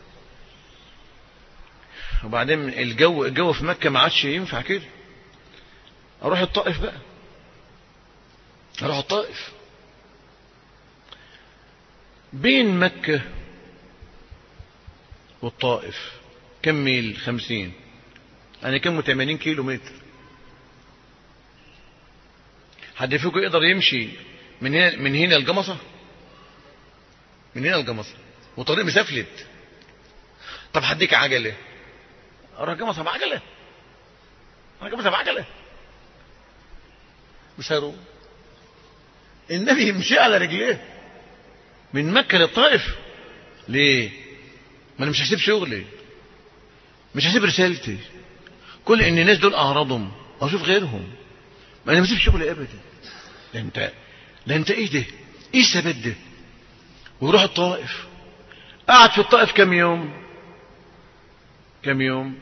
وبعدين الجو الجو في مكة ما عادش ينفع كده. أروح الطائف بقى، أروح الطائف. بين مكة والطائف كم ميل؟ خمسين، يعني كم؟ ثمانين كيلو متر. حد فيكم يقدر يمشي من هنا من هنا الجمصة؟ من هنا الجمصة وطريق مسافلت. طب هديك عجلة، اروح الجمصة بعجلة، اروح الجمصة بعجلة، مش هيروح. النبي يمشي على رجليه من مكة للطائف. ليه؟ ما انا مش هسيب شغلي، مش هسيب رسالتي، كل ان الناس دول اعرضهم واشوف غيرهم، ما انا ما اسيب شغلي ابدا. ده انت ده انت ايه ده؟ ايه الثبات ده؟ ويروح الطائف. قعد في الطائف كم يوم؟ كم يوم؟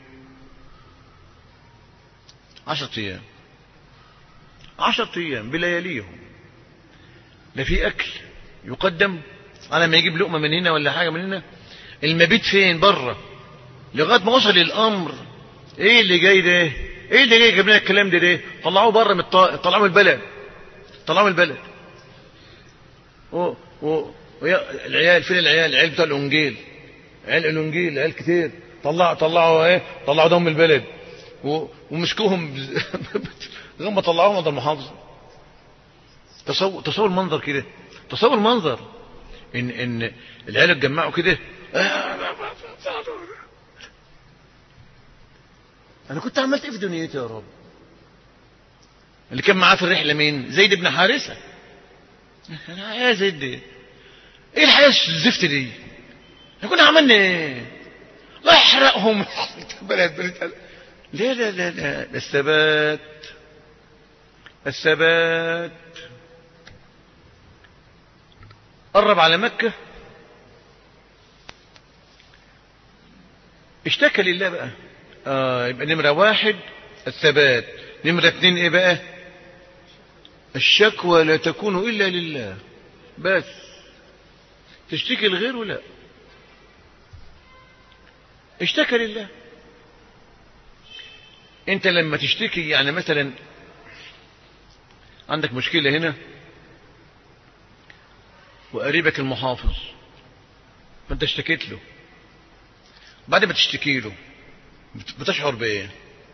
عشرة ايام، عشرة ايام بلياليهم. لا في اكل يقدم على ما يجيب لقمة من هنا ولا حاجة من هنا، المبيت فين؟ بره. لغايه ما وصل الامر ايه اللي جاي ده؟ ايه اللي جاي جاب لنا الكلام ده ده؟ طلعوه بره من الط... طلعوه من البلد، طلعوه من البلد. و... و... العيال فين؟ العيال العيال بتوع الانجيل، عيال الانجيل، عيال كتير. طلعوا طلعوا ايه؟ طلعوا دم البلد و... ومسكوهم لما طلعوهم من المحافظه. تصور تصور المنظر كده، تصور المنظر ان ان العيال اتجمعوا كده. انا كنت عملت ايه في دنيتي يا رب؟ اللي كان معاه في الرحله مين؟ زيد بن حارثه. انا يا زيد دي ايه الحياه الزفت دي؟ احنا كنا عملنا ايه؟ الله يحرقهم بلد بلد. لا لا لا لا، الثبات، الثبات. قرب على مكة، اشتكى لله بقى. آه يبقى نمرة واحد الثبات، نمرة اتنين ايه بقى؟ الشكوى لا تكون الا لله بس، تشتكي الغير ولا. اشتكى لله. انت لما تشتكي يعني مثلا عندك مشكلة هنا وقريبك المحافظ فانت اشتكيت له، بعد ما تشتكي له بتشعر بايه؟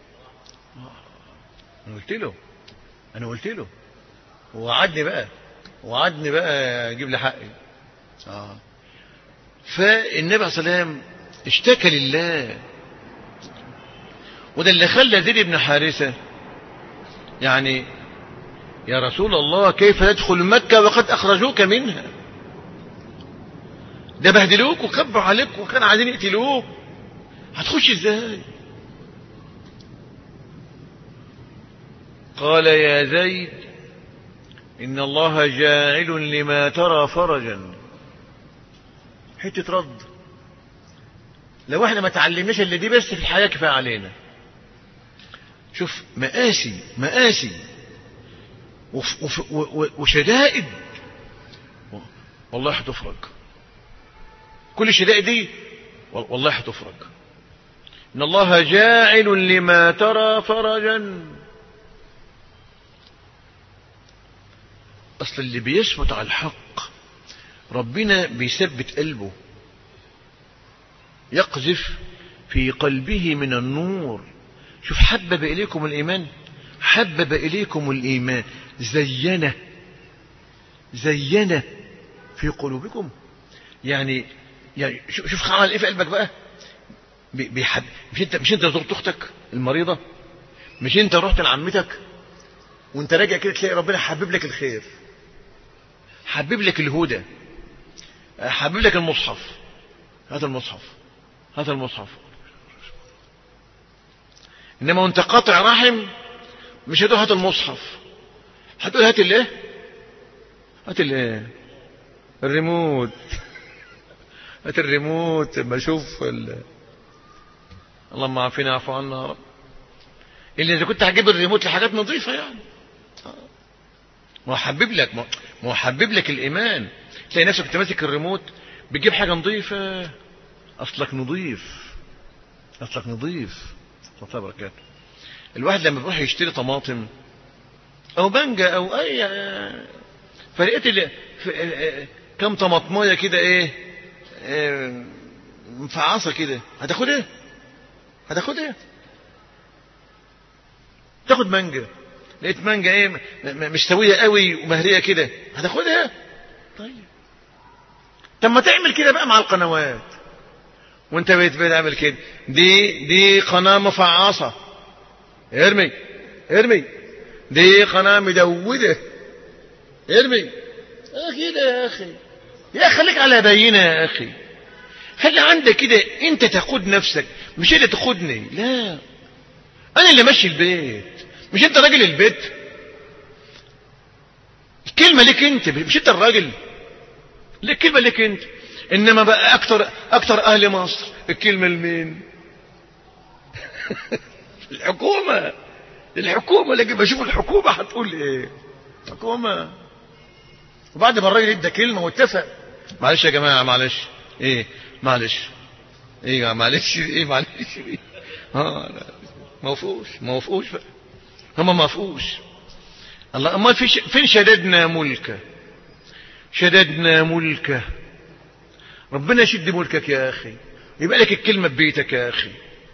انا قلت له انا قلت له ووعدني بقى وعدني بقى يجيب لي حقي. اه فالنبي عليه الصلاه والسلام اشتكى لله، وده اللي خلى زيد بن حارثة يعني يا رسول الله كيف تدخل مكة وقد أخرجوك منها؟ ده بهدلوك وكبوا عليك وكان عايزين يقتلوك، هتخش ازاي؟ قال يا زيد إن الله جاعل لما ترى فرجا. حتة رد، لو احنا ما تعلمناش اللي دي بس في الحياة كفاية علينا. شوف مآسي مآسي وشدائد، والله هتفرج. كل الشدائد دي والله هتفرج. إن الله جاعل لما ترى فرجا. أصل اللي بيثبت على الحق ربنا بيثبت قلبه، يقذف في قلبه من النور. شوف حبب إليكم الإيمان، حبب إليكم الإيمان زينه زينه في قلوبكم. يعني يعني شوف عمل إيه في قلبك بقى. بيحب. مش انت مش انت زرت اختك المريضة، مش انت رحت لعمتك وانت راجع كده تلاقي ربنا حبب لك الخير، حبب لك الهدى، حبب لك المصحف. هذا المصحف هذا المصحف انما وانت قاطع رحم مش هتقول هات المصحف، هتقول هات الايه هات الايه الريموت هات الريموت. ما اشوف ال... اللهم عافينا واعف عنا يا رب. اللي اذا كنت هجيب الريموت لحاجات نظيفه يعني، ما هو حبب لك ما هو حبب لك الايمان. تلاقي نفسك انت ماسك الريموت بتجيب حاجه نظيفه، اصلك نظيف اصلك نظيف. الله وبركاته. الواحد لما بيروح يشتري طماطم او بنجا او اي فرقت كم طماطمايه كده ايه مفعصه كده، هتاخد ايه هتاخد ايه تاخد مانجا، لقيت مانجا ايه مش سويه قوي ومهريه كده، هتاخدها؟ طيب طب ما تعمل كده بقى مع القنوات وانت بقيت بتعمل كده. دي دي قناه مفعصه، ارمي ارمي. دي قناه مدوده، ارمي. كده يا اخي، يا خليك على بينه يا اخي، خلي عندك كده انت تقود نفسك مش انت تقودني. لا، انا اللي ماشي البيت مش انت راجل البيت. الكلمه لك انت مش انت الراجل، الكلمه لك انت. انما بقى اكتر اكتر اهل مصر الكلمه لمين؟ الحكومه الحكومه لكن بشوف الحكومه هتقول ايه. حكومه. وبعد ما الراجل ادى كلمه واتفق، معلش يا جماعه معلش ايه معلش ايه معلش ايه معلش ايه ها ما وافقوش ما وافقوش بقى، هم ما وافقوش. الله امال في ش... فين شددنا ملكه شددنا ملكه. ربنا يشد ملكك يا اخي، يبقى لك الكلمه ببيتك يا اخي.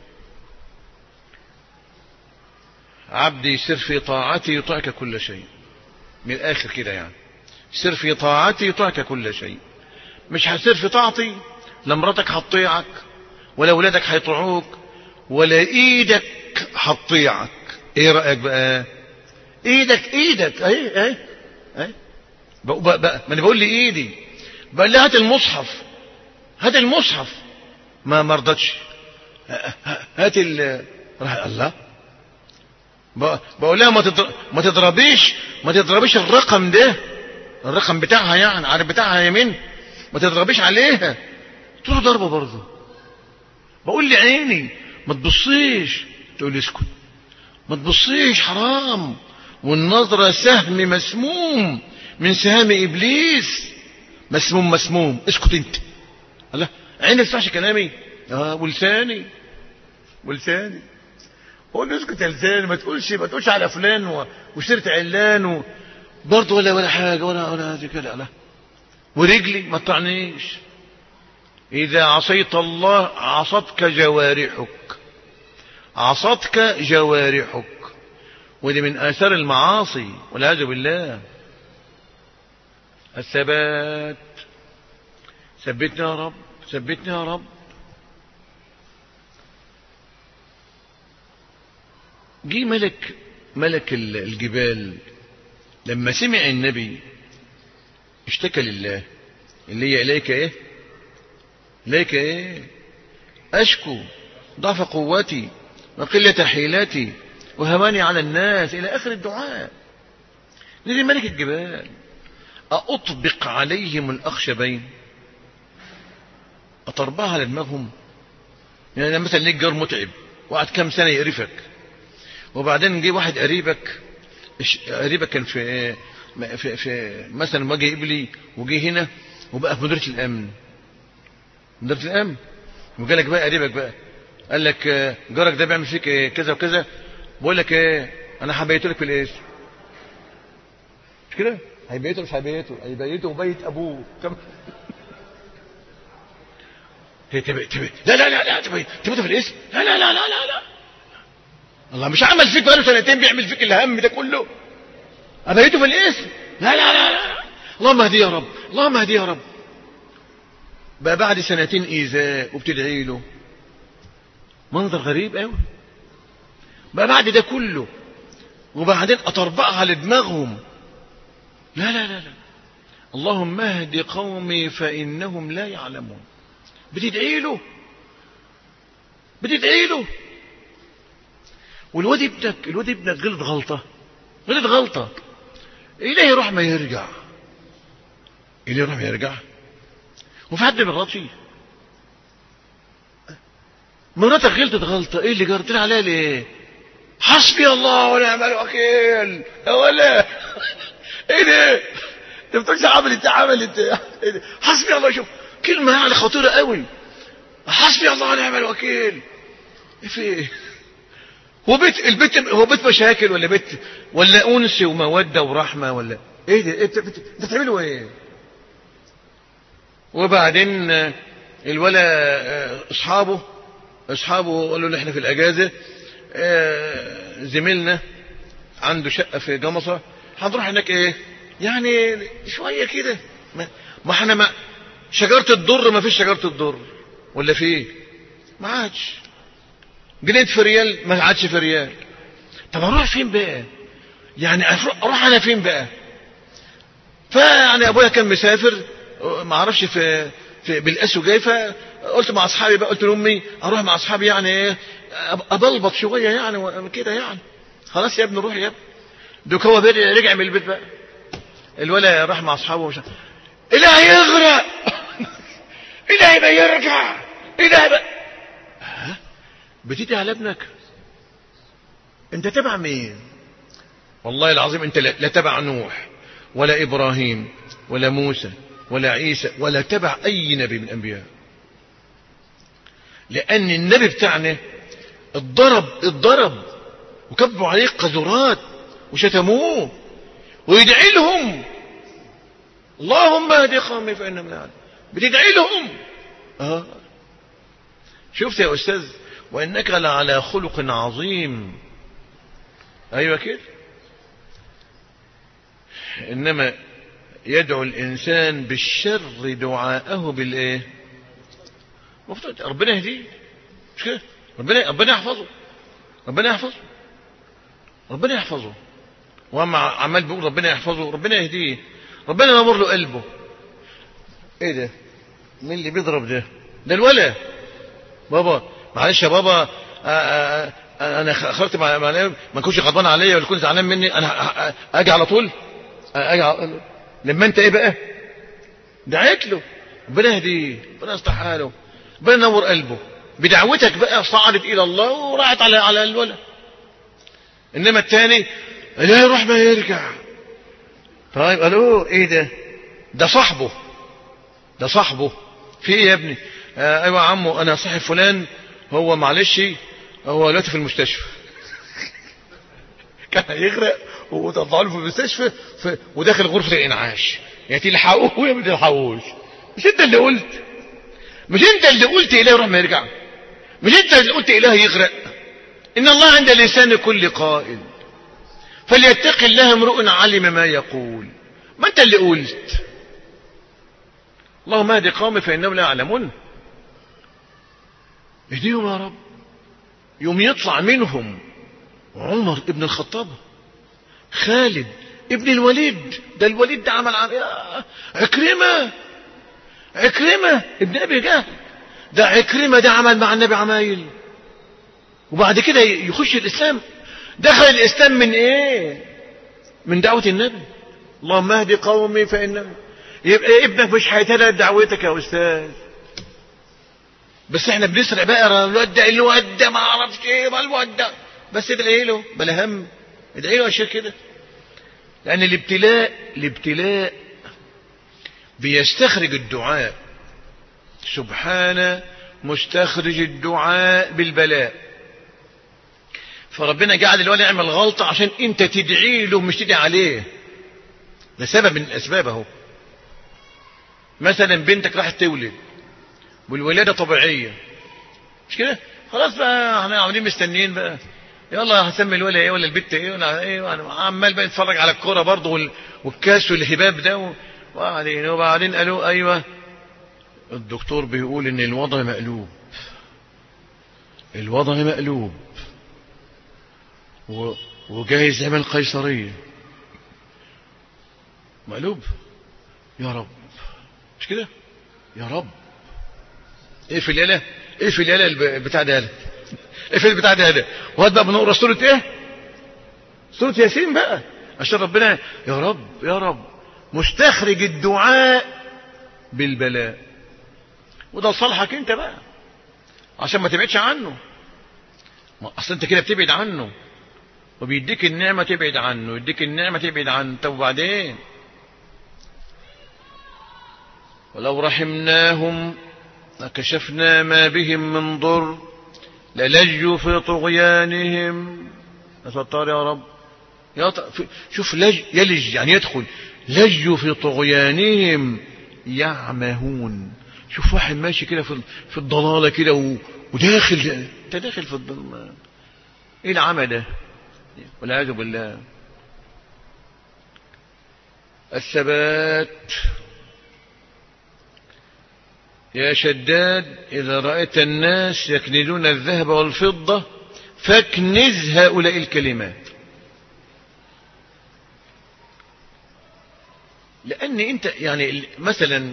عبدي سر في طاعتي يطيعك كل شيء. من الاخر كده يعني، سر في طاعتي يطيعك كل شيء. مش هسير في طاعتي لا مراتك هتطيعك ولا اولادك هيطيعوك ولا ايدك هتطيعك. ايه رايك بقى؟ ايدك ايدك اهي اهي اهي بقى بقى ما انا بقول لي ايدي بقول لها هات المصحف هات المصحف ما مرضتش. هات ال الله بقول لها ما تضرب ما تضربيش ما تضربيش الرقم ده، الرقم بتاعها يعني عارف بتاعها يمين، ما تضربيش عليها. تقول له ضربه برضه. بقول لي عيني ما تبصيش، تقول لي اسكت ما تبصيش حرام، والنظرة سهم مسموم من سهام ابليس، مسموم مسموم. اسكت انت. الله عيني ما تسمعش كلامي اه ولساني ولساني. بقول له اسكت يا لساني، ما تقولش ما تقولش على فلان وشرت علان و... برضه ولا ولا حاجه ولا ولا هذه كده. لا ورجلي ما تطعنيش. إذا عصيت الله عصتك جوارحك، عصتك جوارحك. ودي من آثار المعاصي والعياذ بالله. الثبات. ثبتنا يا رب ثبتنا يا رب. جه ملك ملك الجبال لما سمع النبي اشتكى لله، اللي هي إليك إيه إليك إيه أشكو ضعف قوتي وقلة حيلتي وهواني على الناس إلى آخر الدعاء. نزل ملك الجبال: أطبق عليهم الأخشبين، أطربها على دماغهم. يعني مثلا ليك جار متعب وقعد كام سنة يقرفك، وبعدين جه واحد قريبك قريبك كان في في, في مثلا وجه قبلي، وجه هنا وبقى في مديرية الأمن مديرية الأمن وجالك بقى قريبك بقى قال لك جارك ده بيعمل فيك كذا وكذا، بقول لك ايه انا حبيته لك في الاسم. مش كده؟ هيبيته مش هيبيته هيبيته وبيت ابوه كم هي تبي تبي لا لا لا لا تبي تبيته في الاسم، لا لا لا لا لا لا الله مش عمل فيك بقاله سنتين بيعمل فيك الهم ده كله، ابيته في الاسم، لا لا لا لا اللهم اهديه يا رب اللهم اهديه يا رب. بقى بعد سنتين ايذاء وبتدعي له، منظر غريب قوي. بقى بعد ده كله وبعدين اطربقها لدماغهم، لا لا لا لا اللهم اهد قومي فانهم لا يعلمون. بتدعي له بتدعي له والواد ابنك الواد ابنك غلط غلطه غلط غلطه الهي روح ما يرجع، الهي روح ما يرجع. وفي حد بيغلطش؟ مراتك غلطت غلطه، ايه اللي جرت لها عليها ليه؟ حسبي الله ونعم الوكيل يا ولا ايه ده؟ انت بتقولش عملت عملت ايه ده؟ حسبي الله. شوف كلمه يعني خطيره قوي، حسبي الله ونعم الوكيل. في ايه؟ هو بيت البيت هو بيت مشاكل ولا بيت ولا انس وموده ورحمه ولا ايه ده؟ انت بتعملوا ايه؟ وبعدين الولا اصحابه اصحابه قالوا له احنا في الاجازه زميلنا عنده شقه في جمصه، هنروح هناك ايه يعني شويه كده. ما احنا ما شجره الضر ما فيش شجره الضر ولا فيه؟ ما عادش. جنيت في ريال ما عادش في ريال. طب اروح فين بقى؟ يعني اروح انا فين بقى؟ فيعني ابويا كان مسافر ما اعرفش في, في بالاسو جاي، فقلت مع اصحابي بقى قلت لامي اروح مع اصحابي يعني ايه ابلبط شويه يعني كده يعني. خلاص يا ابني روح يا ابني. دوك هو رجع من البيت بقى، الولا راح مع اصحابه مش الهي يغرق الهي ما يرجع الهي بقى. ها بتيجي على ابنك؟ انت تبع مين؟ والله العظيم انت لا تبع نوح ولا ابراهيم ولا موسى ولا عيسى ولا تبع اي نبي من الانبياء، لان النبي بتاعنا اتضرب اتضرب وكبوا عليه قذورات وشتموه ويدعي لهم اللهم اهد قومي فانهم لا يعلمون. بتدعي لهم. اه شفت يا استاذ؟ وانك لعلى خلق عظيم. ايوه كده. انما يدعو الانسان بالشر دعاءه بالايه؟ ربنا يهديه. مش كده؟ ربنا ربنا يحفظه ربنا يحفظه ربنا يحفظه وهم عمال بيقول ربنا يحفظه ربنا يهديه ربنا ينور له قلبه. ايه ده؟ مين اللي بيضرب ده؟ ده الولا. بابا معلش يا بابا آآ آآ انا خرجت مع ما كنتش غضبان عليا ولا كنت زعلان مني، انا اجي على طول اجي على... لما انت ايه بقى؟ دعيت له ربنا يهديه ربنا يصلح حاله ربنا ينور قلبه. بدعوتك بقى صعدت الى الله وراحت على على الولد. انما الثاني لا يروح ما يرجع. طيب قالوا ايه ده؟ ده صاحبه ده صاحبه في ايه يا ابني؟ آه ايوه يا عمو انا صاحب فلان هو معلش هو دلوقتي في المستشفى كان هيغرق وطلعوا له في المستشفى في وداخل غرفه الانعاش. يا تلحقوه يا ما تلحقوش. مش انت اللي قلت مش انت اللي قلت اله يروح ما يرجع؟ مش انت اللي قلت اله يغرق؟ ان الله عند لسان كل قائل فليتق الله امرؤ علم ما يقول. ما انت اللي قلت اللهم اهد قومي فانهم لا يعلمون. اهديهم يا رب. يوم يطلع منهم عمر ابن الخطاب، خالد ابن الوليد، ده الوليد ده عمل عم... عكرمة عكرمة ابن أبي جهل، ده عكرمة ده عمل مع النبي عمايل، وبعد كده يخش الإسلام. دخل الإسلام من إيه؟ من دعوة النبي. اللهم اهدي قومي فإن يبقى ابنك مش هيتهدى دعوتك يا أستاذ. بس احنا بنسرع بقى الواد ده الواد ده ما اعرفش ايه ما الواد ده، بس ادعي له بلا هم، ادعي له عشان كده. لأن الابتلاء الابتلاء بيستخرج الدعاء، سبحانه مستخرج الدعاء بالبلاء. فربنا جعل الولد يعمل غلطة عشان انت تدعي له مش تدعي عليه، ده سبب من الأسباب اهو. مثلا بنتك راحت تولد والولادة طبيعية مش كده، خلاص بقى احنا عاملين مستنيين بقى، يلا هسمي الولد ايه ولا البت ايه ولا ايه، عمال بقى نتفرج على الكوره برضه والكاس والهباب ده، وبعدين وبعدين قالوا ايوه الدكتور بيقول ان الوضع مقلوب، الوضع مقلوب وجايز يعمل قيصريه. مقلوب يا رب مش كده يا رب. ايه في الليله ايه في الليله بتاع ده ايه في البتاع ده ده وهات بقى بنقرا سوره ايه، سوره ياسين بقى عشان ربنا يا رب يا رب مستخرج الدعاء بالبلاء. وده لصالحك انت بقى عشان ما تبعدش عنه، اصل انت كده بتبعد عنه وبيديك النعمه تبعد عنه، يديك النعمه تبعد عنه. طب وبعدين ولو رحمناهم لكشفنا ما بهم من ضر للجوا في طغيانهم. نستر يا رب يا شوف لج يلج يعني يدخل، لجوا في طغيانهم يعمهون. شوف واحد ماشي كده في في الضلاله كده وداخل، انت داخل في الضلمه، ايه العمى ده والعياذ بالله. الثبات يا شداد إذا رأيت الناس يكنزون الذهب والفضة فاكنز هؤلاء الكلمات. لأن أنت يعني مثلا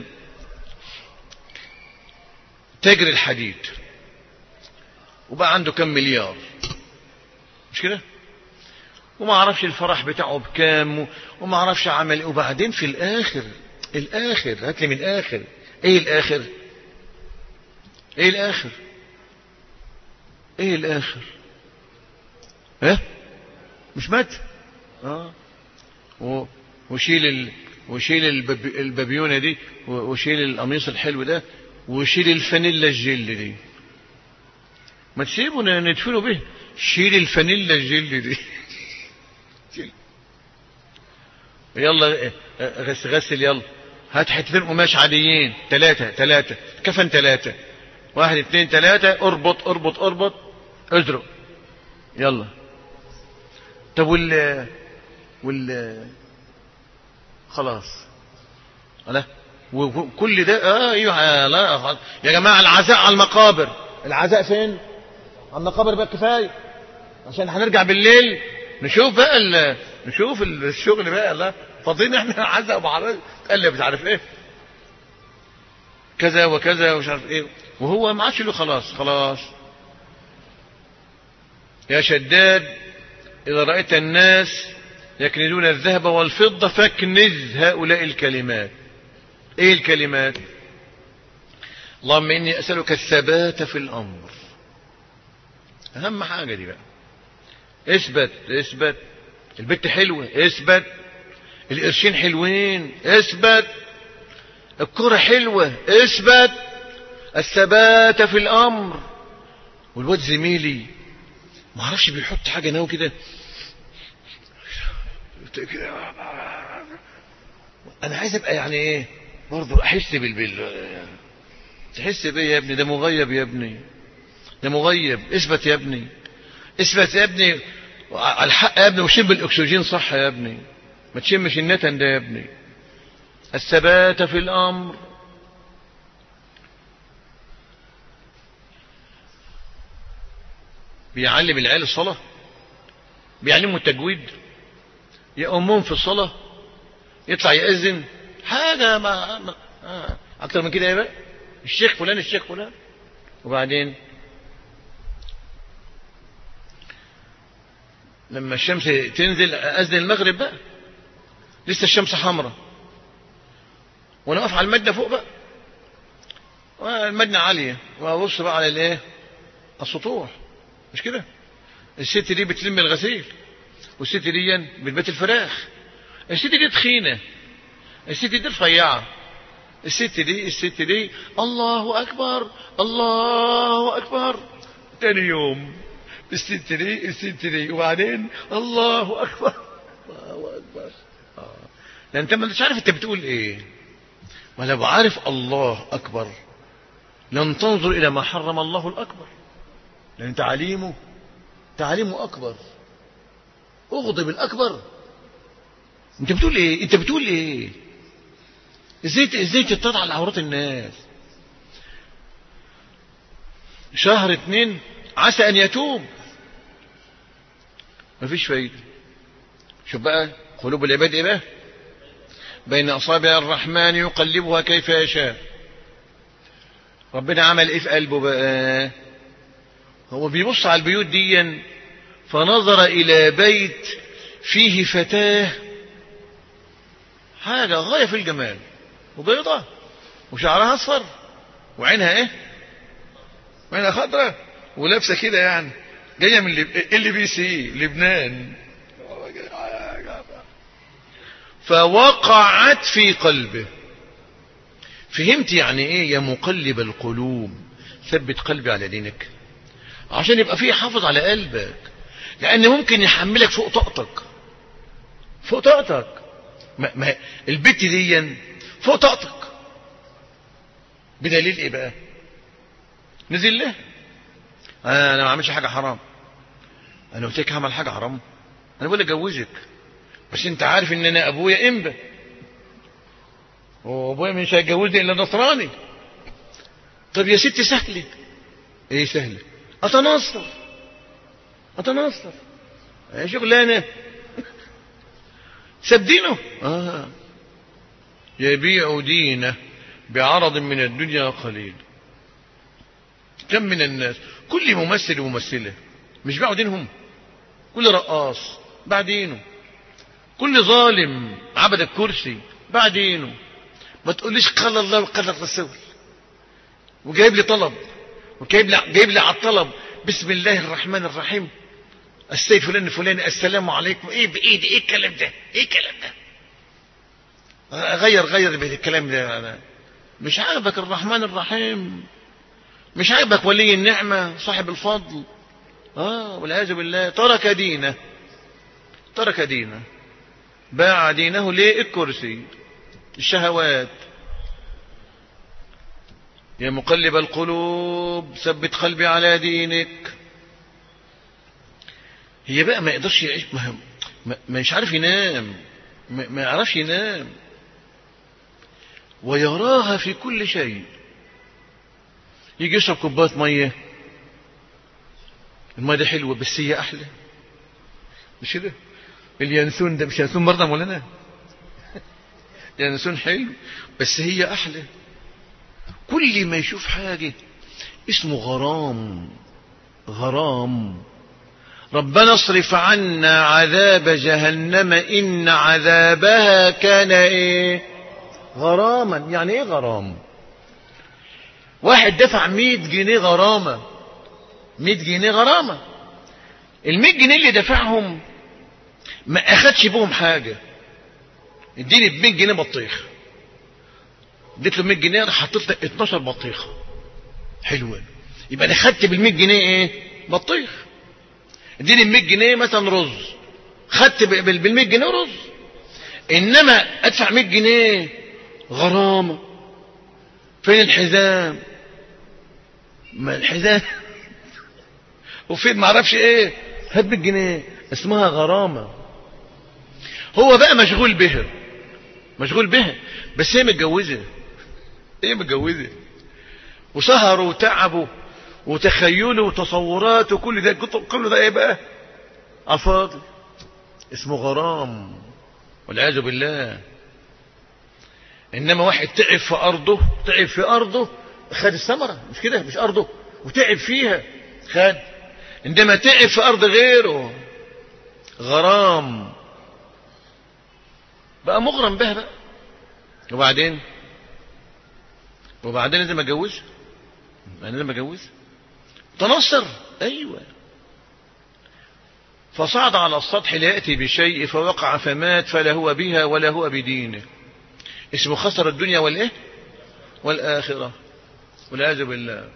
تاجر الحديد وبقى عنده كم مليار مش كده، وما عرفش الفرح بتاعه بكام وما عرفش عمل، وبعدين في الآخر الآخر هات لي من الآخر، ايه الآخر ايه الاخر ايه الاخر ها مش مات اه وشيل ال... وشيل البب... البابيونه دي وشيل القميص الحلو ده وشيل الفانيلا الجل دي، ما تسيبه ندفنه به، شيل الفانيلا الجل دي يلا غسل غسل يلا هات حتتين قماش عاديين ثلاثة ثلاثة كفن ثلاثة واحد اثنين ثلاثة اربط اربط اربط ازرق يلا. طب وال وال خلاص لا وكل ده اه ايوه لا يا جماعة العزاء على المقابر، العزاء فين؟ على المقابر بقى كفاية عشان هنرجع بالليل نشوف بقى ال... نشوف الشغل بقى. لا فاضيين احنا عزاء وبعرض تقلب مش عارف ايه كذا وكذا ومش عارف ايه، وهو ما عادش له خلاص خلاص. يا شداد إذا رأيت الناس يكنزون الذهب والفضة فاكنز هؤلاء الكلمات. ايه الكلمات؟ اللهم إني أسألك الثبات في الأمر، أهم حاجة دي بقى. اثبت اثبت، البت حلوة اثبت، القرشين حلوين اثبت، الكرة حلوة اثبت، الثبات في الأمر. والواد زميلي ما عرفش بيحط حاجة ناو كده، أنا عايز أبقى يعني إيه برضو أحس بالبل، تحس بيه يا ابني، ده مغيب يا ابني، ده مغيب، اثبت يا ابني اثبت يا ابني الحق يا ابني، وشم الأكسجين صح يا ابني، ما تشمش النتن ده يا ابني. الثبات في الأمر. بيعلم العيال الصلاة، بيعلموا التجويد، يأمهم في الصلاة، يطلع يأذن حاجة ما, ما آه. أكتر من كده يا بقى الشيخ فلان الشيخ فلان. وبعدين لما الشمس تنزل أذن المغرب بقى لسه الشمس حمراء، وانا اقف على المدنة فوق بقى، المدنة عالية، وابص بقى على الايه السطوح، مش كده؟ الست دي بتلم الغسيل، والست دي بتبات الفراخ، الست دي تخينة، الست دي رفيعة، الست دي الست دي الله اكبر الله اكبر. تاني يوم الست دي الست دي وبعدين الله اكبر الله اكبر. آه. لان انت مش عارف انت بتقول ايه، ولو عارف الله اكبر لن تنظر الى ما حرم الله الاكبر، لان تعليمه تعليمه اكبر. اغضب الاكبر. انت بتقول ايه انت بتقول ايه ازاي ازاي تطلع على عورات الناس؟ شهر اتنين عسى ان يتوب، مفيش فايدة. شوف بقى قلوب العباد ايه بقى؟ بين اصابع الرحمن يقلبها كيف يشاء. ربنا عمل ايه في قلبه بقى؟ هو بيبص على البيوت دي فنظر الى بيت فيه فتاة حاجة غاية في الجمال، وبيضة وشعرها اصفر وعينها ايه وعينها خضراء ولابسة كده يعني جاية من اللي بي سي لبنان، فوقعت في قلبه. فهمت يعني ايه يا مقلب القلوب ثبت قلبي على دينك؟ عشان يبقى فيه حافظ على قلبك، لان ممكن يحملك فوق طاقتك فوق طاقتك. ما ما البت دي فوق طاقتك بدليل ايه بقى؟ نزل له انا ما عملش حاجه حرام، انا قلت لك هعمل حاجه حرام؟ انا بقول لك جوزك، بس انت عارف ان انا ابويا انبا، وابويا مش هيجوزني الا نصراني. طب يا ست سهله. ايه سهله؟ اتنصر اتنصر ايه شغلانه ساب دينه. اه يبيع دينه بعرض من الدنيا قليل. كم من الناس كل ممثل وممثله مش باعوا دينهم، كل رقاص باع دينه، كل ظالم عبد الكرسي باع دينه. ما تقوليش قال الله وقال الرسول وجايب لي طلب وجايب لي جايب لي على الطلب بسم الله الرحمن الرحيم السيد فلان الفلاني السلام عليكم. ايه بايدي ايه الكلام ده ايه الكلام ده؟ غير غير بالكلام ده. أنا مش عاجبك الرحمن الرحيم، مش عاجبك ولي النعمة صاحب الفضل. اه والعياذ بالله ترك دينه ترك دينه باع دينه ليه؟ الكرسي الشهوات. يا مقلب القلوب ثبت قلبي على دينك. هي بقى ما يقدرش يعيش، ما مش عارف ينام، ما يعرفش ينام، ويراها في كل شيء. يجي يشرب كوبايه ميه، الميه دي حلوه بس هي احلى، مش كده؟ اليانسون ده مش يانسون برضه ولا انا؟ يانسون حلو بس هي احلى. كل ما يشوف حاجه اسمه غرام غرام. ربنا اصرف عنا عذاب جهنم إن عذابها كان ايه؟ غراما. يعني ايه غرام؟ واحد دفع مئة جنيه غرامة، مئة جنيه غرامة. المئة جنيه اللي دفعهم ما اخدش بهم حاجة، اديني بمئة جنيه بطيخ، اديت له مئة جنيه انا حطيت له اتناشر بطيخة حلوة، يبقى انا خدت بالمئة جنيه ايه؟ بطيخ. اديني ب مئة جنيه مثلا رز، خدت بال مئة جنيه رز. انما ادفع مئة جنيه غرامه. فين الحزام؟ ما الحزام وفين ما اعرفش ايه، هات مئة جنيه اسمها غرامه. هو بقى مشغول بها مشغول بها بس هي متجوزه هي متجوزه وسهروا وتعبوا وتخيلوا وتصورات وكل ده كل ده ايه بقى؟ على الفاضي اسمه غرام والعياذ بالله. إنما واحد تعب في أرضه، تعب في أرضه خد الثمرة، مش كده؟ مش أرضه وتعب فيها خد. عندما تعب في أرض غيره غرام بقى مغرم بها بقى. وبعدين وبعدين لازم اتجوز، انا لازم اتجوز تنصر. ايوه. فصعد على السطح ليأتي بشيء فوقع فمات فلا هو بها ولا هو بدينه. اسمه خسر الدنيا والايه والآخرة والعياذ بالله.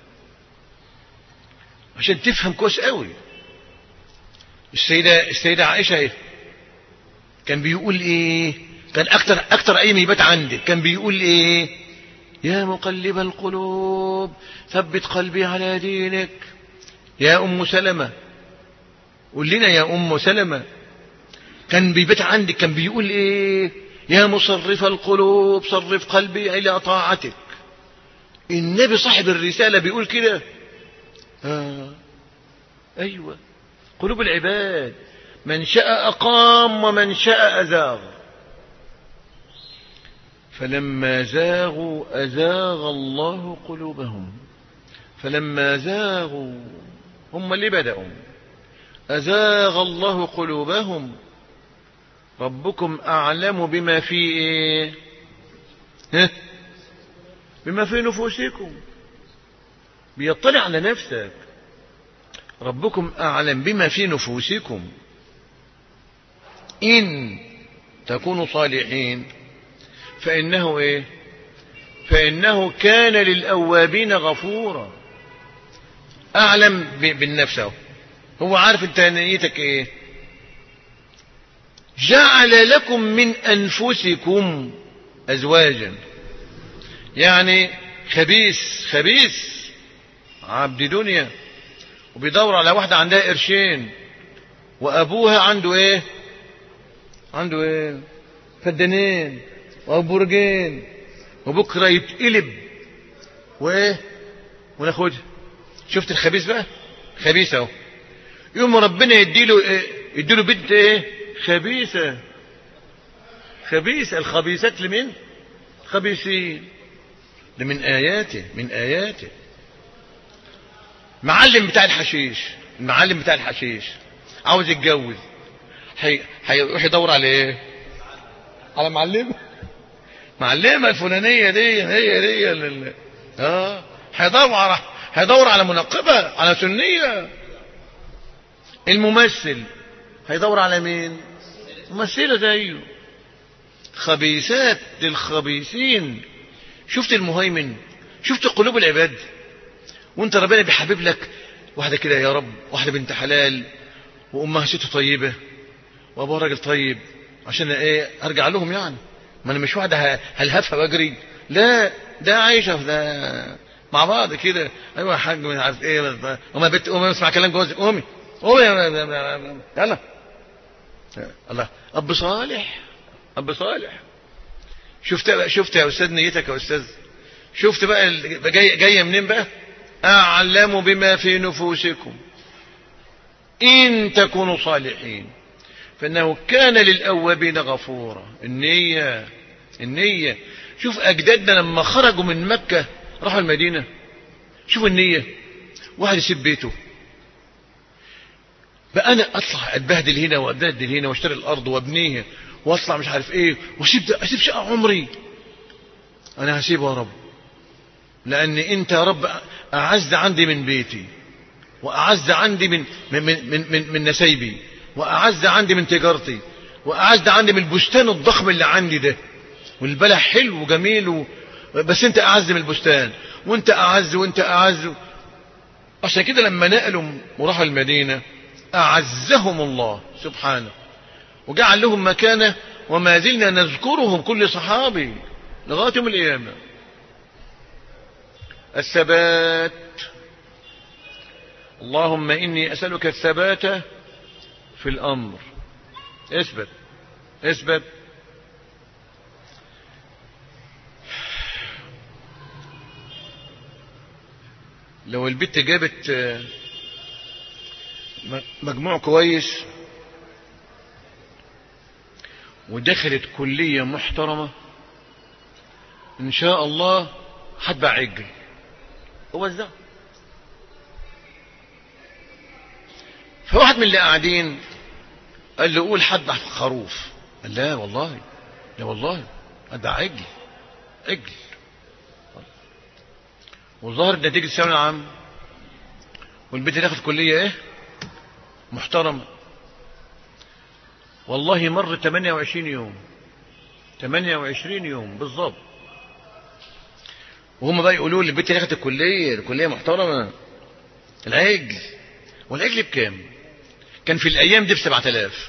عشان تفهم كويس قوي. السيدة السيدة عائشة ايه كان بيقول ايه؟ كان اكتر اكتر ايام يبات عندك كان بيقول ايه؟ يا مقلب القلوب ثبت قلبي على دينك. يا ام سلمة قول لنا يا ام سلمة كان بيبات عندك كان بيقول ايه؟ يا مصرف القلوب صرف قلبي الى طاعتك. النبي صاحب الرسالة بيقول كده. آه. ايوه. قلوب العباد من شاء أقام ومن شاء أزاغ. فلما زاغوا أزاغ الله قلوبهم. فلما زاغوا هم اللي بدأوا أزاغ الله قلوبهم. ربكم أعلم بما في إيه؟ ها؟ بما في نفوسكم. بيطلع على نفسك. ربكم أعلم بما في نفوسكم إن تكونوا صالحين فإنه إيه؟ فإنه كان للأوابين غفورا. أعلم بالنفس. هو عارف انت نيتك إيه. جعل لكم من أنفسكم أزواجا. يعني خبيث خبيث عبد دنيا وبيدور على واحدة عندها قرشين وأبوها عنده إيه؟ عنده إيه؟ فدانين وبرجين وبكرة يتقلب وإيه؟ وناخدها. شفت الخبيث بقى؟ خبيث أهو. يوم ربنا يديله إيه؟ يديله بنت إيه؟ خبيثة. خبيثة. الخبيثات لمن؟ خبيثين. ده من آياته من آياته. معلم بتاع الحشيش المعلم بتاع الحشيش عاوز يتجوز هيروح يدور على ايه؟ على معلمه. معلمه الفلانيه دي هي دي اللي اه هيدور على هيدور على منقبه على سنيه. الممثل هيدور على مين؟ ممثله زيه. خبيثات للخبيثين. شفت المهيمن؟ شفت قلوب العباد؟ وانت ربنا بيحبب لك واحدة كده يا رب، واحدة بنت حلال وامها ست طيبة وابوها راجل طيب عشان ايه؟ ارجع لهم يعني. ما انا مش واحدة هلهفها واجري. لا ده عايشة ده مع بعض كده. ايوه يا حاج مش عارف ايه. وما بت قومي اسمع كلام جوزك. قومي قومي يلا. الله. اب صالح اب صالح. شفت شفت يا استاذ نيتك يا استاذ؟ شفت بقى جايه جايه منين بقى؟ أعلم بما في نفوسكم إن تكونوا صالحين فإنه كان للأوابين غفورا. النية النية. شوف أجدادنا لما خرجوا من مكة راحوا المدينة. شوف النية. واحد يسيب بيته بقى أنا أطلع أتبهدل هنا وأتبهدل هنا واشتري الأرض وابنيها وأطلع مش عارف إيه وأسيب أسيب شقة عمري. أنا هسيبه يا رب لأن أنت يا رب أعز عندي من بيتي وأعز عندي من من من من, من نسيبي وأعز عندي من تجارتي وأعز عندي من البستان الضخم اللي عندي ده والبلح حلو وجميل و... بس أنت أعز من البستان وأنت أعز وأنت أعز. عشان كده لما نقلوا وراحوا المدينة أعزهم الله سبحانه وجعل لهم مكانة وما زلنا نذكرهم كل صحابي لغاية يوم القيامة. الثبات. اللهم إني أسألك الثبات في الأمر. اثبت اثبت. لو البت جابت مجموع كويس ودخلت كلية محترمة ان شاء الله هتباع عجل ووزع. فواحد من اللي قاعدين قال له قول هذبح خروف. قال لا والله، لا والله هذبح عجل عجل. وظهرت نتيجة الثانوية العامة والبنت دخلت كلية ايه محترمة. والله مر ثمانية وعشرين يوم، ثمانية وعشرين يوم بالضبط، وهم بقى يقولوا لي البنت دخلت الكلية، الكلية محترمة، العجل. والعجل بكام؟ كان في الايام دي بسبعة الاف،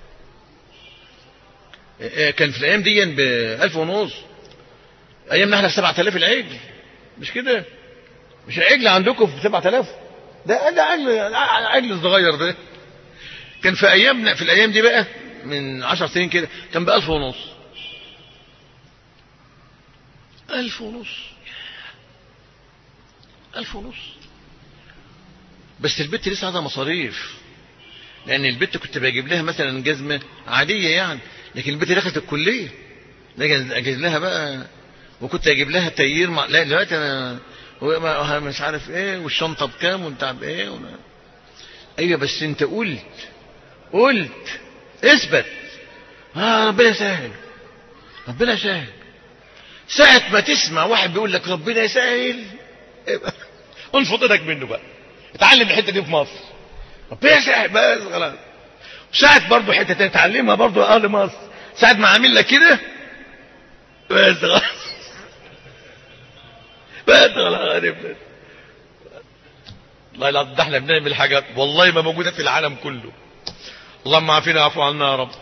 كان في الايام دي بألف ونص، ايامنا احنا بسبعة الاف العجل. مش كده؟ مش العجل عندكم في سبعة الاف؟ ده ده عجل، عجل الصغير ده كان في ايامنا، في الايام دي بقى من عشر سنين كده كان بألف ونص. ألف ونص، ألف ونص. بس البت لسه عندها مصاريف، لأن البت كنت بجيب لها مثلا جزمة عادية يعني، لكن البت دخلت الكلية لكن أجيب لها بقى، وكنت أجيب لها تيير مع... لا دلوقتي أنا مش عارف إيه، والشنطة بكام وأنت بإيه ونا... أيوة بس أنت قلت قلت اثبت. آه ربنا يسهل، ربنا يسهل. ساعة ما تسمع واحد بيقول لك ربنا يسهل انفض ايدك منه بقى، اتعلم الحته دي في مصر، ربنا يسهل بس خلاص. ساعة برضه حته تانية تعلمها برضه اهل مصر، ساعة ما عامل لك كده بس خلاص بس خلاص. عرفنا والله العظيم ده احنا بنعمل حاجات والله ما موجوده في العالم كله. اللهم عافينا واعف عنا يا رب.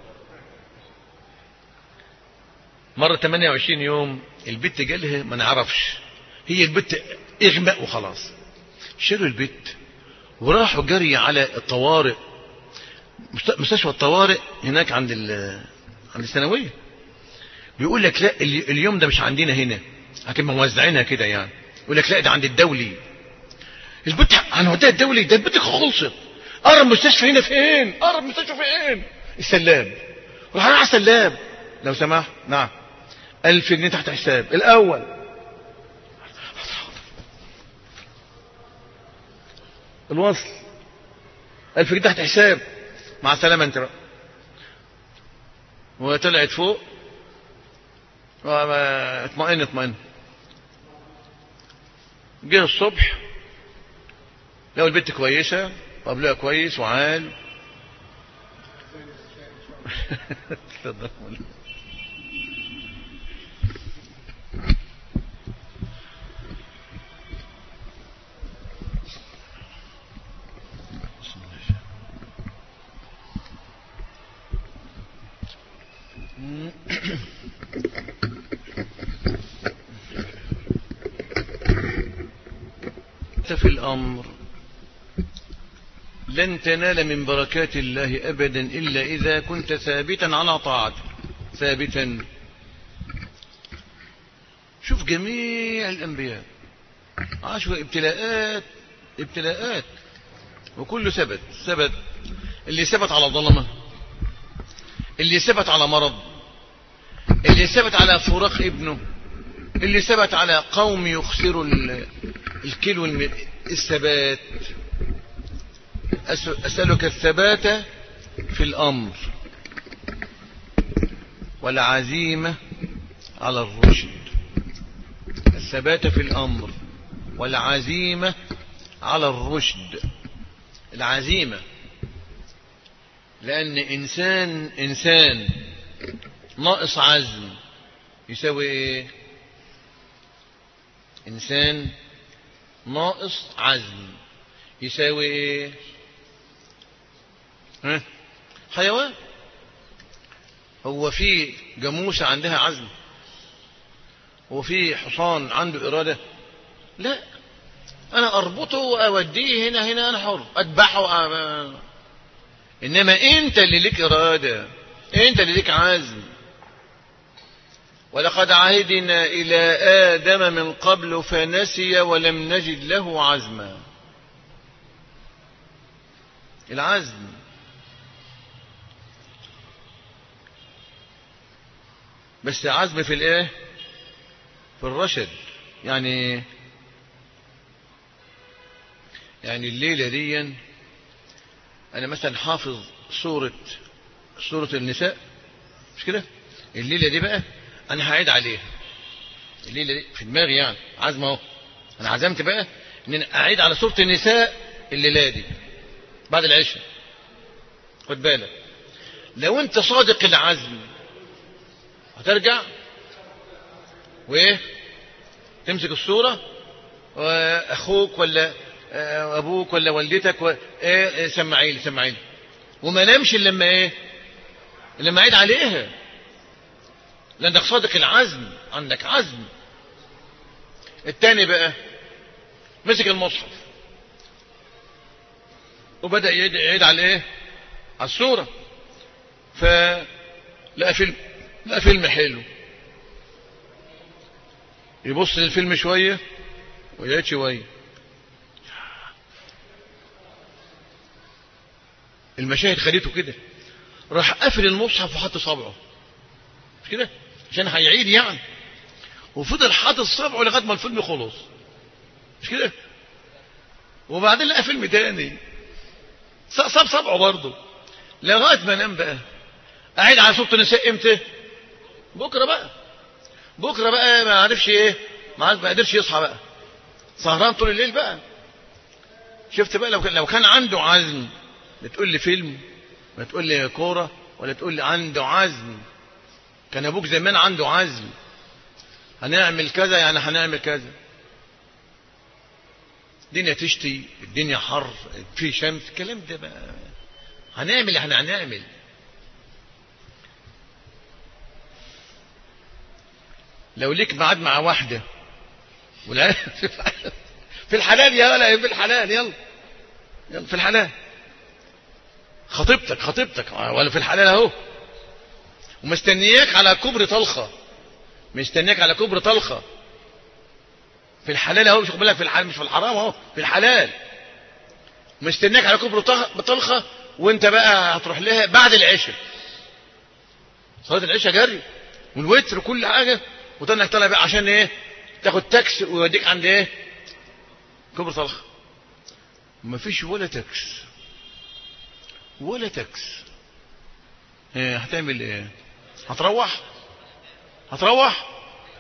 مرة ثمانية وعشرين يوم البت جالها ما نعرفش، هي البت اغماء وخلاص. شالوا البت وراحوا جري على الطوارئ، مستشفى الطوارئ هناك عند عند الثانويه. بيقول لك لا اليوم ده مش عندنا هنا، لكن موزعينها كده يعني. يقول لك لا ده عند الدولي. البت هنوديها الدولي؟ ده البت خلصت. قرب مستشفى هنا فين؟ قرب مستشفى فين؟ السلام. روح على السلام لو سمحت. نعم ألف جنيه تحت حساب الأول. الوصل ألف جنيه تحت حساب، مع السلامة انت بقى. وطلعت فوق اطمئن اطمئن. جه الصبح لو البنت كويسة وقبلها كويس وعال في الأمر لن تنال من بركات الله أبدا إلا إذا كنت ثابتا على طاعته. ثابتا. شوف جميع الأنبياء عاشوا ابتلاءات ابتلاءات وكله ثبت ثبت. اللي ثبت على ظلمه، اللي ثبت على مرض، اللي ثبت على فراق ابنه، اللي ثبت على قوم يخسروا الكيلو الثبات. أسألك الثبات في الأمر والعزيمة على الرشد. الثبات في الأمر والعزيمة على الرشد. العزيمة لأن إنسان إنسان ناقص عزم يساوي إيه؟ إنسان ناقص عزم يساوي إيه؟ ها؟ حيوان. هو في جاموسة عندها عزم؟ هو في حصان عنده إرادة؟ لا. أنا أربطه وأوديه هنا هنا أنا حر أذبحه وأ... إنما أنت اللي لك إرادة، أنت اللي لك عزم. ولقد عهدنا إلى آدم من قبل فنسي ولم نجد له عزما. العزم. بس عزم في الايه؟ في الرشد. يعني يعني الليلة دي انا مثلا حافظ سورة سورة النساء، مش كده؟ الليلة دي بقى انا هعيد عليها، الليلة دي في دماغي يعني عزم اهو، انا عزمت بقى ان انا اعيد على سورة النساء الليلة دي بعد العشاء. خد بالك، لو انت صادق العزم هترجع وايه تمسك الصورة، واخوك ولا ابوك ولا والدتك و... ايه سمعي لي سمعي لي، وما نمش الا لما ايه لما اعيد عليها، لانك صادق العزم، عندك عزم. التاني بقى مسك المصحف وبدأ يعيد على ايه؟ على الصورة، فلقى فيلم لقى فيلم حلو، يبص للفيلم شوية ويعيد شوية، المشاهد خدته كده، راح قافل المصحف وحط صبعه، مش كده؟ عشان هيعيد يعني، وفضل حاطط صبعه لغايه ما الفيلم خلص، مش كده؟ وبعدين لقى فيلم تاني صاب صبعه برضه لغايه ما نام. بقى قاعد على سورة النساء امتى؟ بكره بقى، بكره بقى ما عرفش ايه، ما قدرش يصحى بقى، سهران طول الليل بقى. شفت بقى؟ لو كان لو كان عنده عزم، بتقول لي فيلم، ما تقول لي كوره، ولا تقول لي عنده عزم. كان ابوك زمان عنده عزم، هنعمل كذا يعني هنعمل كذا. الدنيا تشتي، الدنيا حر، في شمس، الكلام ده بقى هنعمل احنا هنعمل. لو ليك ميعاد مع واحده ولا في الحلال يا ولا في الحلال، يلا يلا في الحلال، خطيبتك خطيبتك ولا في الحلال اهو، ومستنياك على كبر طلخه، مستنياك على كبر طلخه في الحلال اهو، مش خد بالك في الحلال مش في الحرام اهو، في الحلال مستنياك على كبر طلخه، وانت بقى هتروح لها بعد العشاء، صلاه العشاء جري والوتر وكل حاجه، وتنك طالع بقى عشان ايه؟ تاخد تاكس ويوديك عند ايه؟ كبر طلخه. مفيش ولا تاكس ولا تاكس. ايه هتعمل ايه؟ هتروح هتروح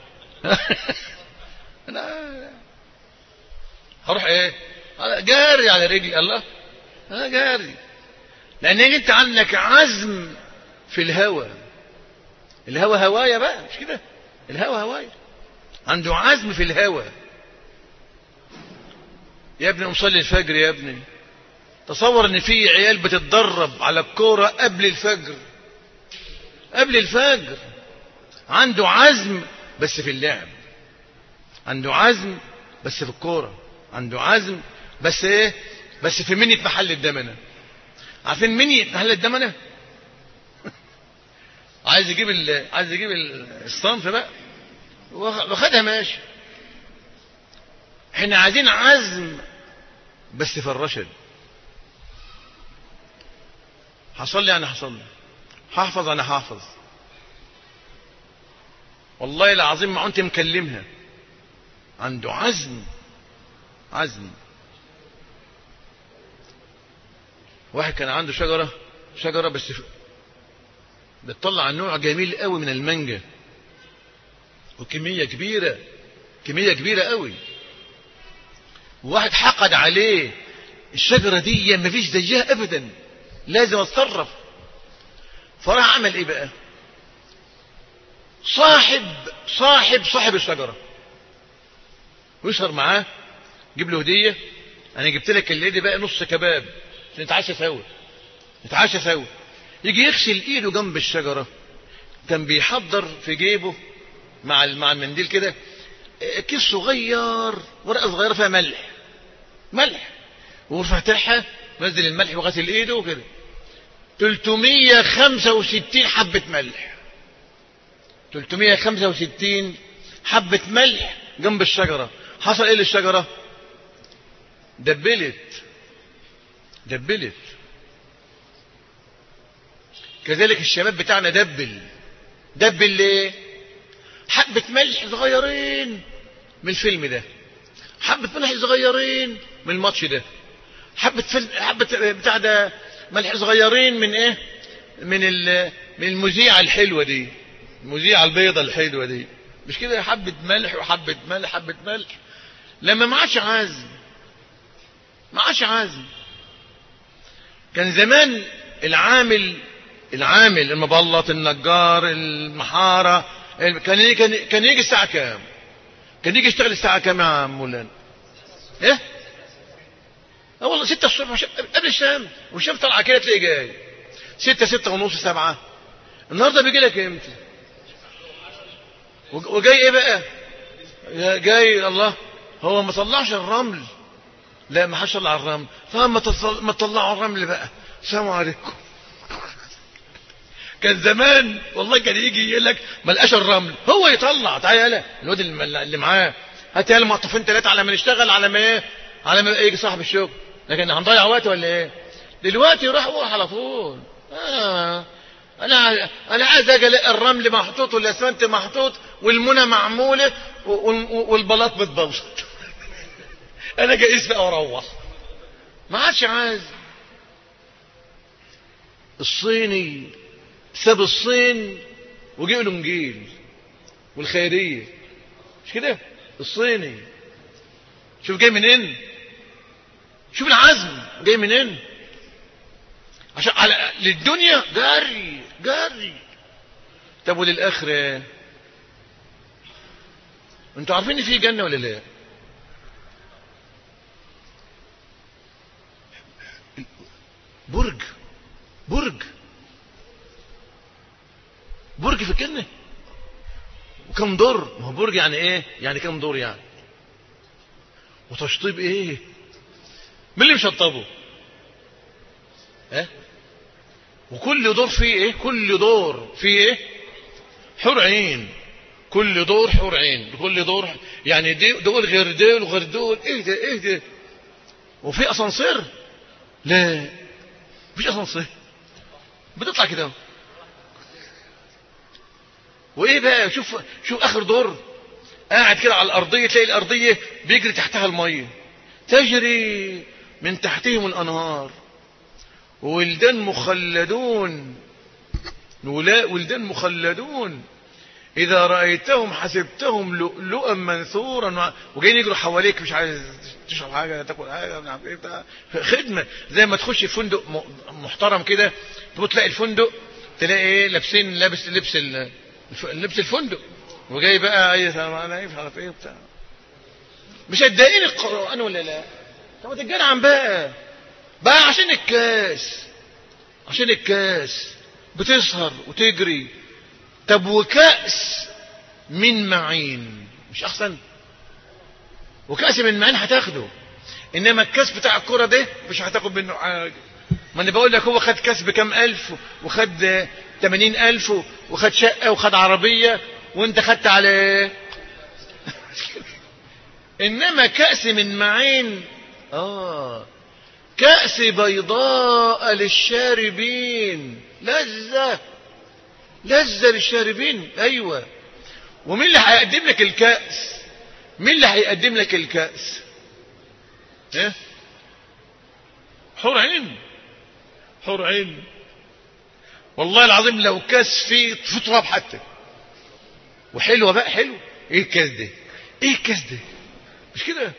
لا هروح ايه؟ جاري على رجلي. الله، انا جاري، لان انت عندك عزم في الهوى. الهوى هوايا بقى، مش كده؟ الهوى هوايا، عنده عزم في الهوى. يا ابني مصلي الفجر يا ابني، تصور ان في عيال بتتدرب على الكوره قبل الفجر، قبل الفجر، عنده عزم بس في اللعب، عنده عزم بس في الكوره، عنده عزم بس ايه؟ بس في منية محل الدمنه. عارفين منية محل الدمنه؟ عايز يجيب ال... عايز يجيب الصنف بقى واخدها ماشي. احنا عايزين عزم بس في الرشد. هصلي انا هصلي، هحفظ انا هحفظ، والله العظيم ما انت مكلمها، عنده عزم عزم. واحد كان عنده شجرة شجرة بس بتطلع نوع جميل قوي من المانجا، وكمية كبيرة كمية كبيرة قوي، وواحد حقد عليه، الشجرة دي ما فيش زيها ابدا، لازم اتصرف. فراح عمل ايه بقى؟ صاحب صاحب صاحب الشجرة ويسهر معاه، جيب له هدية، انا جبت لك الليلة دي بقى نص كباب عشان نتعشى سوا، نتعشى سوا. يجي يغسل ايده جنب الشجرة، كان بيحضر في جيبه مع مع المنديل كده كيس صغير، ورقة صغيرة فيها ملح ملح، وفاتحها نزل الملح وغسل ايده وكده، ثلاثمية وخمسة وستين حبة ملح، ثلاثمية وخمسة وستين حبة ملح جنب الشجرة. حصل ايه للشجرة؟ دبلت دبلت. كذلك الشباب بتاعنا دبل دبل ليه؟ حبة ملح صغيرين من الفيلم ده، حبة ملح صغيرين من الماتش ده، حبة فيلم حبة بتاع ده ملح صغيرين من ايه، من من المذيعة الحلوة دي، المذيعة البيضة الحلوة دي، مش كده؟ حبة ملح وحبة ملح حبة ملح. لما ما عادش عازم، ما عادش عازم. كان زمان العامل العامل المبلط النجار المحارة كان يجي كان, كان يجي الساعة كام؟ كان يجي يشتغل الساعة كام يا عم مولانا؟ ايه؟ اه والله ستة الصبح قبل الشام، والشام طالعة كده تلاقي جاي ستة ستة ونص سبعة. النهارده بيجي لك امتى؟ وجاي ايه بقى؟ جاي الله هو ما طلعش الرمل، لا ما حدش طلع الرمل، فما ما تطلعوا الرمل بقى. السلام عليكم. كان زمان والله كان يجي يقول لك ما لقاش الرمل، هو يطلع. تعالى يالا الواد اللي معاه هات يالا مقطفين ثلاثه على ما نشتغل، على ما ايه، على ما يجي صاحب الشغل. لكن هنضيع وقت ولا ايه؟ دلوقتي يروح هو على طول. آه. انا انا عايز اجي الاقي الرمل محطوط والاسمنت محطوط والمنى معموله والبلاط متبوظ. انا جايز بقى واروح. ما عادش عايز. الصيني ساب الصين وجاء له انجيل والخيريه، مش كده؟ الصيني شوف جاي منين، شوف العزم جاي منين، عشان على للدنيا جري جري. طب وللاخره انتوا عارفين ان في جنه ولا لا؟ برج برج برج في الجنه، وكم دور؟ ما هو برج يعني ايه؟ يعني كم دور يعني؟ وتشطيب ايه؟ مين اللي مشطبه؟ ها اه؟ وكل دور فيه ايه؟ كل دور فيه ايه؟ حور عين. كل دور حور عين، كل دور يعني دي دول غير دول وغير دول. ايه ده ايه ده؟ وفي اسانسير؟ لا مفيش اسانسير، بتطلع كده. وايه بقى؟ شوف شوف اخر دور قاعد كده على الارضيه، تلاقي الارضيه بيجري تحتها الميه، تجري من تحتهم الانهار، ولدان مخلدون، ولدان مخلدون اذا رايتهم حسبتهم لؤلؤا منثورا، وجايين يجروا حواليك، مش عايز تشرب حاجه تاكل حاجه مش عارف ايه بتاع خدمه. زي ما تخش في فندق محترم كده تبص تلاقي الفندق تلاقي ايه؟ لابسين لابس لبس لبس الفندق، وجاي بقى اي انا مش عارف ايه بتاع. مش هتضايقين القران ولا لا؟ طب ما تتجنعن بقى بقى عشان الكاس، عشان الكاس بتسهر وتجري. طب وكأس من معين مش احسن؟ وكأس من معين هتاخده، انما الكاس بتاع الكرة ده مش هتاخد منه حاجه. ما انا بقول لك هو خد كاس بكام الف، وخد تمانين الف، وخد شقه وخد عربيه، وانت خدت على ايه؟ انما كأس من معين اه كأس بيضاء للشاربين، لذة لذة للشاربين. ايوه. ومين اللي هيقدم لك الكأس؟ مين اللي هيقدم لك الكأس؟ ايه؟ حور عين، حور عين. والله العظيم لو كاس فيه في تراب حتى وحلوه بقى، حلو. ايه الكاس ده؟ ايه الكاس ده؟ مش كده؟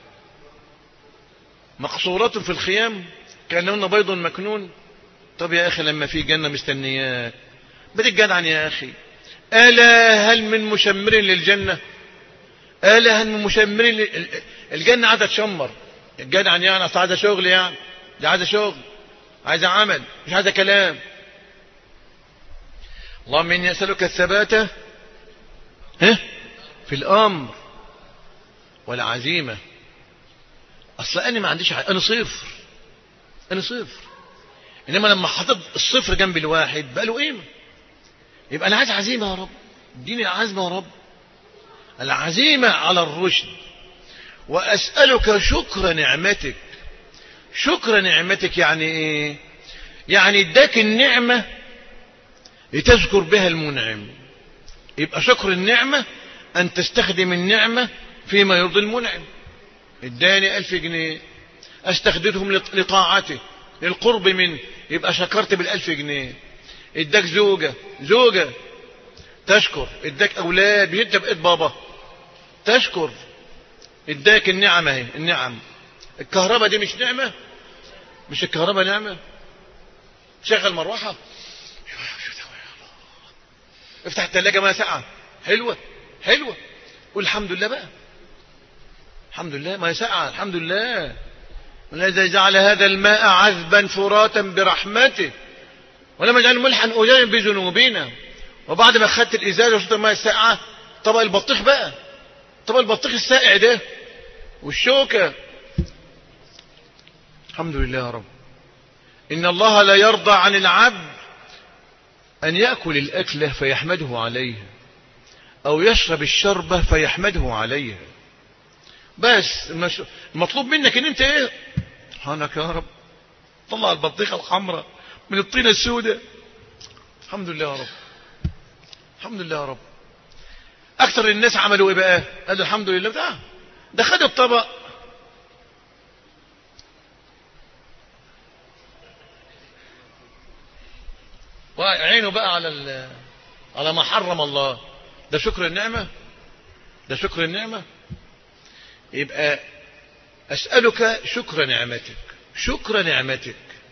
مقصورات في الخيام كأنهن بيض مكنون. طب يا اخي لما في جنه مستنياك بتتجدعن يا اخي. الا هل من مشمر للجنه؟ الا هل من مشمر لل... الجنه عايزه تشمر. الجدعن يعني اصل عايزه شغل، يعني دي عايزه شغل، عايزه عمل، مش عايزه كلام. اللهم اني اسالك الثبات ها في الامر والعزيمه. اصل انا ما عنديش انا صفر، انا صفر. انما لما حطيت الصفر جنب الواحد بقى له قيمه. يبقى انا عايز عزيمه يا رب، اديني العزمه يا رب، العزيمه على الرشد. واسالك شكر نعمتك. شكر نعمتك يعني ايه؟ يعني اداك النعمه لتذكر بها المنعم، يبقى شكر النعمة أن تستخدم النعمة فيما يرضي المنعم. اداني ألف جنيه استخدمهم لطاعته للقرب منه، يبقى شكرت بالألف جنيه. اداك زوجة زوجة تشكر. اداك أولاد بيت بقيت بابا تشكر. اداك النعمة اهي النعم. الكهرباء دي مش نعمة؟ مش الكهرباء نعمة؟ شغل مروحة، افتح الثلاجة ما ساعة حلوة حلوة، قول الحمد لله بقى، الحمد لله ما ساعة، الحمد لله الذي جعل هذا الماء عذبا فراتا برحمته ولم يجعله ملحا أجاجا بذنوبنا. وبعد ما اخدت الإزازة وشربت الماء الساقعة، طبق البطيخ بقى، طبق البطيخ الساقع ده والشوكة، الحمد لله يا رب. إن الله لا يرضى عن العبد أن يأكل الأكلة فيحمده عليها أو يشرب الشربة فيحمده عليها. بس المطلوب منك ان انت ايه؟ سبحانك يا رب طلع البطيخة الحمراء من الطينة السوداء، الحمد لله يا رب، الحمد لله يا رب. اكثر الناس عملوا ايه بقى؟ قالوا الحمد لله ده ده خد الطبق وعينه بقى على على ما حرم الله. ده شكر النعمة؟ ده شكر النعمة؟ يبقى أسألك شكر نعمتك، شكر نعمتك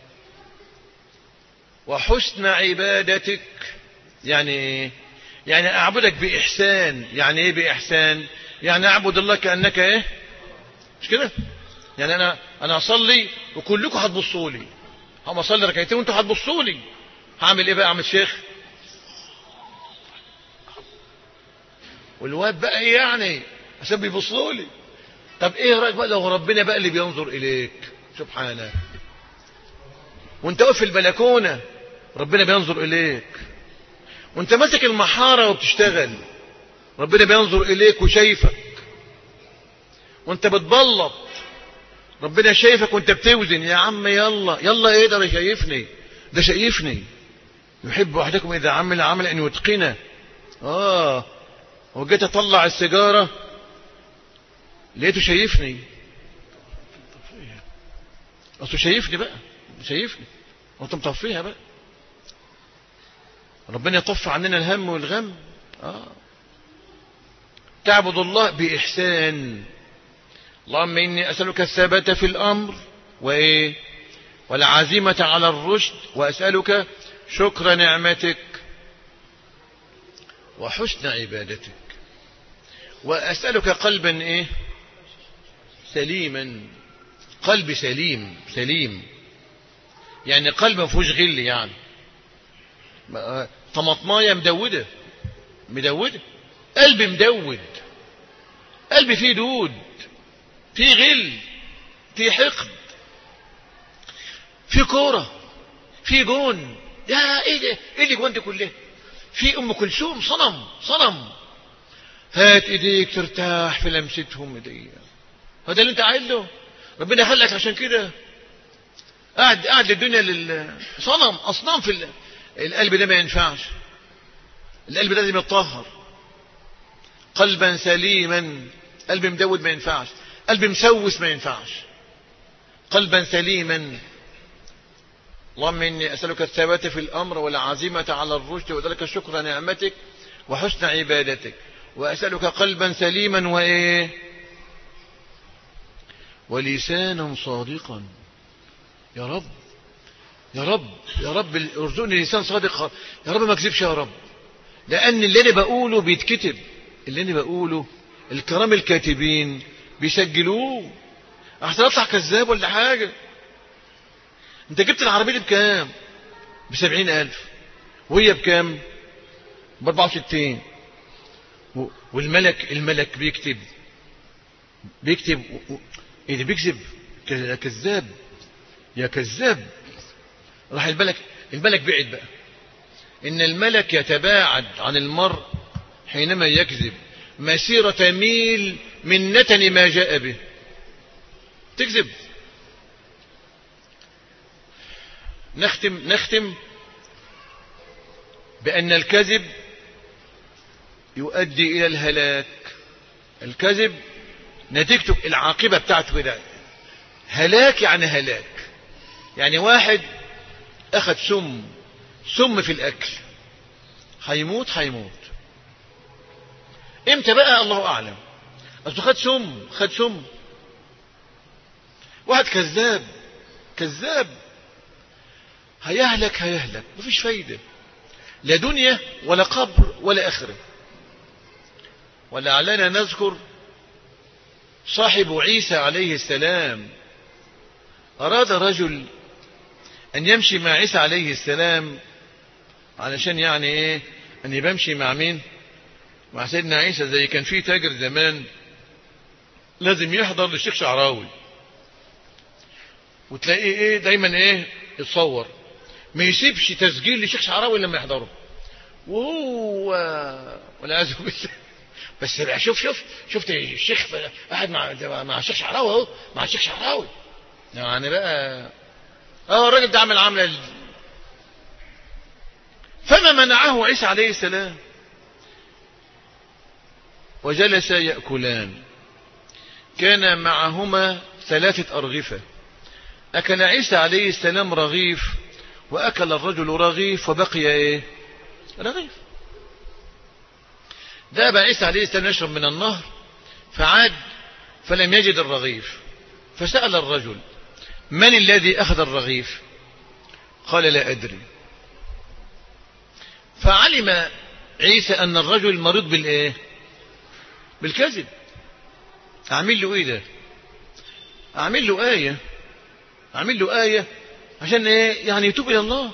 وحسن عبادتك. يعني يعني أعبدك بإحسان. يعني إيه بإحسان؟ يعني أعبد الله كأنك إيه؟ مش كده؟ يعني أنا أنا أصلي وكلكم هتبصوا لي، هم أصلي ركعتين وأنتوا هتبصوا لي، هعمل إيه بقى؟ أعمل شيخ والواد بقى إيه يعني عشان بيبصوا لي؟ طب ايه رأيك بقى لو ربنا بقى اللي بينظر اليك سبحانه، وانت واقف في البلكونة ربنا بينظر اليك، وانت ماسك المحارة وبتشتغل ربنا بينظر اليك وشايفك، وانت بتبلط ربنا شايفك وانت بتوزن. يا عم يلا يلا ايه ده شايفني، ده شايفني. يحب احدكم اذا عمل عمل ان يتقنه. اه وجيت اطلع السيجارة لقيته شايفني، اصله شايفني بقى، شايفني وانت مطفيها بقى. ربنا يطفي عننا الهم والغم. آه. تعبد الله بإحسان. اللهم إني أسألك الثبات في الأمر وإيه والعزيمة على الرشد، وأسألك شكر نعمتك وحسن عبادتك، وأسألك قلبا إيه سليما. قلب سليم سليم يعني قلب ما فيهوش غل، يعني طماطمايه مدوده مدوده قلب مدود، قلب فيه دود، فيه غل، فيه حقد، فيه كوره، فيه جون. يا ايه ده؟ ايه اللي جوان دي كلها؟ في ام كلثوم صنم صنم، هات ايديك ترتاح في لمستهم ايديا. هذا اللي انت عايزه؟ ربنا خلقك عشان كده؟ قاعد قاعد للدنيا للصنم اصنام في القلب ده ما ينفعش. القلب ده لازم يتطهر. قلبا سليما، قلب مدود ما ينفعش، قلب مسوس ما ينفعش. قلبا سليما. اللهم اني اسالك الثبات في الامر والعزيمه على الرشد، وذلك شكر نعمتك وحسن عبادتك، واسالك قلبا سليما وايه ولسانا صادقا. يا رب يا رب يا رب ارزقني لسان صادق يا رب، ما اكذبش يا رب، لان اللي انا بقوله بيتكتب، اللي انا بقوله الكرام الكاتبين بيسجلوه، احسن اطلع كذاب ولا حاجه. انت جبت العربيه دي بكام؟ بسبعين الف، وهي بكام؟ باربعة وستين. والملك الملك بيكتب بيكتب ايه ده؟ بيكذب؟ كذاب يا كذاب. راح الملك الملك بعد بقى. ان الملك يتباعد عن المرء حينما يكذب مسيرة ميل من نتن ما جاء به. تكذب. نختم نختم بأن الكذب يؤدي إلى الهلاك. الكذب نتيجته العاقبة بتاعته كده هلاك، يعني هلاك. يعني واحد أخذ سم سم في الأكل، هيموت هيموت امتى بقى الله أعلم، أصله خد سم خد سم. واحد كذاب كذاب هيهلك هيهلك مفيش فايدة، لا دنيا ولا قبر ولا آخرة. ولعلنا نذكر صاحب عيسى عليه السلام، أراد رجل أن يمشي مع عيسى عليه السلام علشان يعني إيه أن يمشي مع مين؟ مع سيدنا عيسى. زي كان في تاجر زمان لازم يحضر للشيخ شعراوي، وتلاقيه إيه دايما إيه يتصور، ما يسيبش تسجيل للشيخ شعراوي لما يحضره، وهو والعياذ بالله. بس بقى شوف شوف شفت الشيخ قاعد مع مع الشيخ شعراوي اهو، مع الشيخ شعراوي يعني بقى اه الراجل ده عمل عمله. فما منعه عيسى عليه السلام، وجلس يأكلان، كان معهما ثلاثة أرغفة، أكل عيسى عليه السلام رغيف، وأكل الرجل رغيف، وبقي إيه رغيف. ذهب عيسى عليه السلام يشرب من النهر، فعاد فلم يجد الرغيف، فسأل الرجل: من الذي أخذ الرغيف؟ قال: لا أدري. فعلم عيسى أن الرجل مريض بالإيه؟ بالكذب. أعمل له إيه ده؟ أعمل له آية أعمل له آية عشان إيه؟ يعني يتوب إلى الله.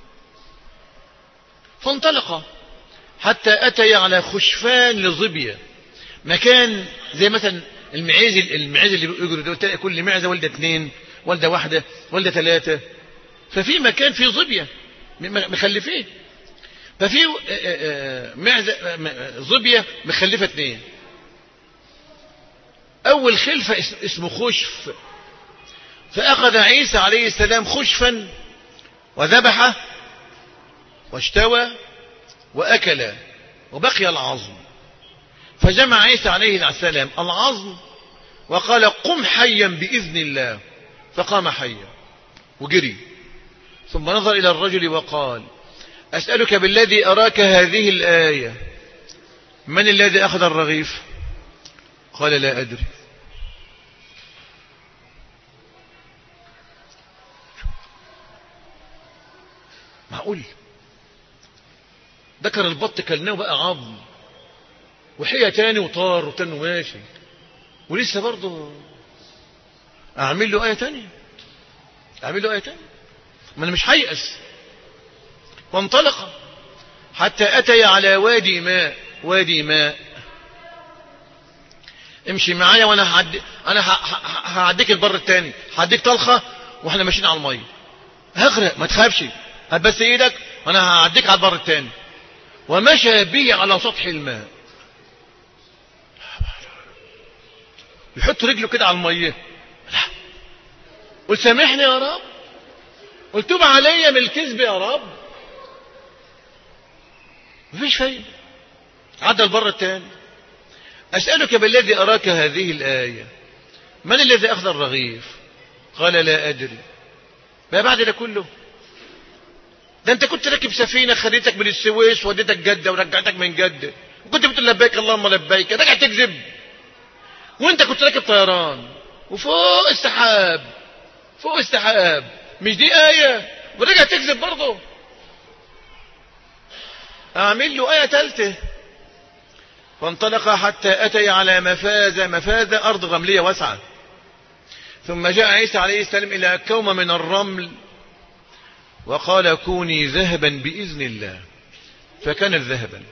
فانطلق حتى أتي على خشفان لظبية، مكان زي مثلا المعيز المعيز اللي بيجروا ده، كل معزة ولدة اثنين، ولدة واحدة، ولدة ثلاثة، ففي مكان فيه ظبية مخلفين، ففي معزة ظبية مخلفة اثنين. أول خلفة اسمه خشف، فأخذ عيسى عليه السلام خشفا وذبحه واشتوى وأكل، وبقي العظم. فجمع عيسى عليه السلام العظم وقال: قم حيا بإذن الله، فقام حيا وجري. ثم نظر إلى الرجل وقال: أسألك بالذي أراك هذه الآية، من الذي أخذ الرغيف؟ قال: لا أدري. معقول ذكر البط كلناه بقى عظم، وحية تاني وطار وتاني ماشي، ولسه برضه أعمل له آية تانية أعمل له آية تانية ما أنا مش هيأس. وانطلق حتى أتي على وادي ماء وادي ماء امشي معايا وانا هعدي انا هعديك البر التاني، هعديك طلخه واحنا ماشيين على الميه، هغرق ما تخافش، هات بس ايدك وانا هعديك على البر التاني. ومشى به على سطح الماء، يحط رجله كده على الميه، قل سامحني يا رب، قل توب عليا من الكذب يا رب. مفيش فايده. عدى البر التاني: أسألك بالذي أراك هذه الآية، من الذي أخذ الرغيف؟ قال: لا أدري. ما بعد ده كله؟ ده أنت كنت راكب سفينة خدتك من السويس وديتك جدة ورجعتك من جدة، وكنت بتقول لبيك اللهم لبيك، راجع تكذب. وأنت كنت راكب طيران وفوق السحاب فوق السحاب، مش دي آية؟ ورجع تكذب برضه. أعمل له آية ثالثة. فانطلق حتى أتي على مفازة مفازة أرض رملية واسعة. ثم جاء عيسى عليه السلام إلى كومة من الرمل وقال: كوني ذهبا بإذن الله، فكانت ذهبا.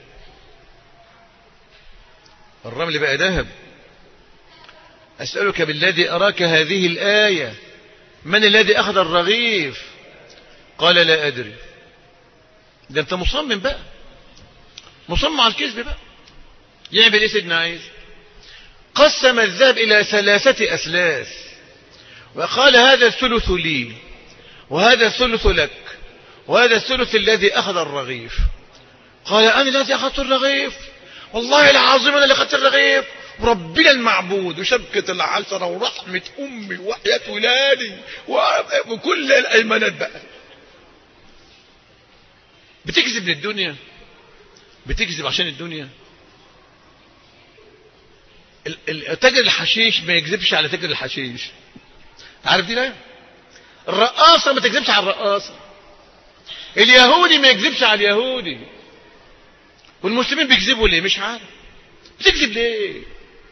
الرمل بقى ذهب. أسألك بالذي أراك هذه الآية، من الذي أخذ الرغيف؟ قال: لا أدري. ده أنت مصمم بقى، مصمم على الكذب بقى. يعمل ايه سيدنا عيسى؟ قسم الذهب الى ثلاثة اسلاس، وقال: هذا الثلث لي، وهذا الثلث لك، وهذا الثلث الذي اخذ الرغيف. قال: انا الذي اخذت الرغيف، والله العظيم انا اللي خدت الرغيف وربنا المعبود وشبكة العشرة ورحمة امي وحياة ولادي وكل الايمانات بقى. بتكذب للدنيا، بتكذب عشان الدنيا. تاجر الحشيش ما يكذبش على تاجر الحشيش، عارف دي لا؟ الرقاصة ما تكذبش على الرقاصة، اليهودي ما يكذبش على اليهودي. والمسلمين بيكذبوا ليه؟ مش عارف. بتكذب ليه؟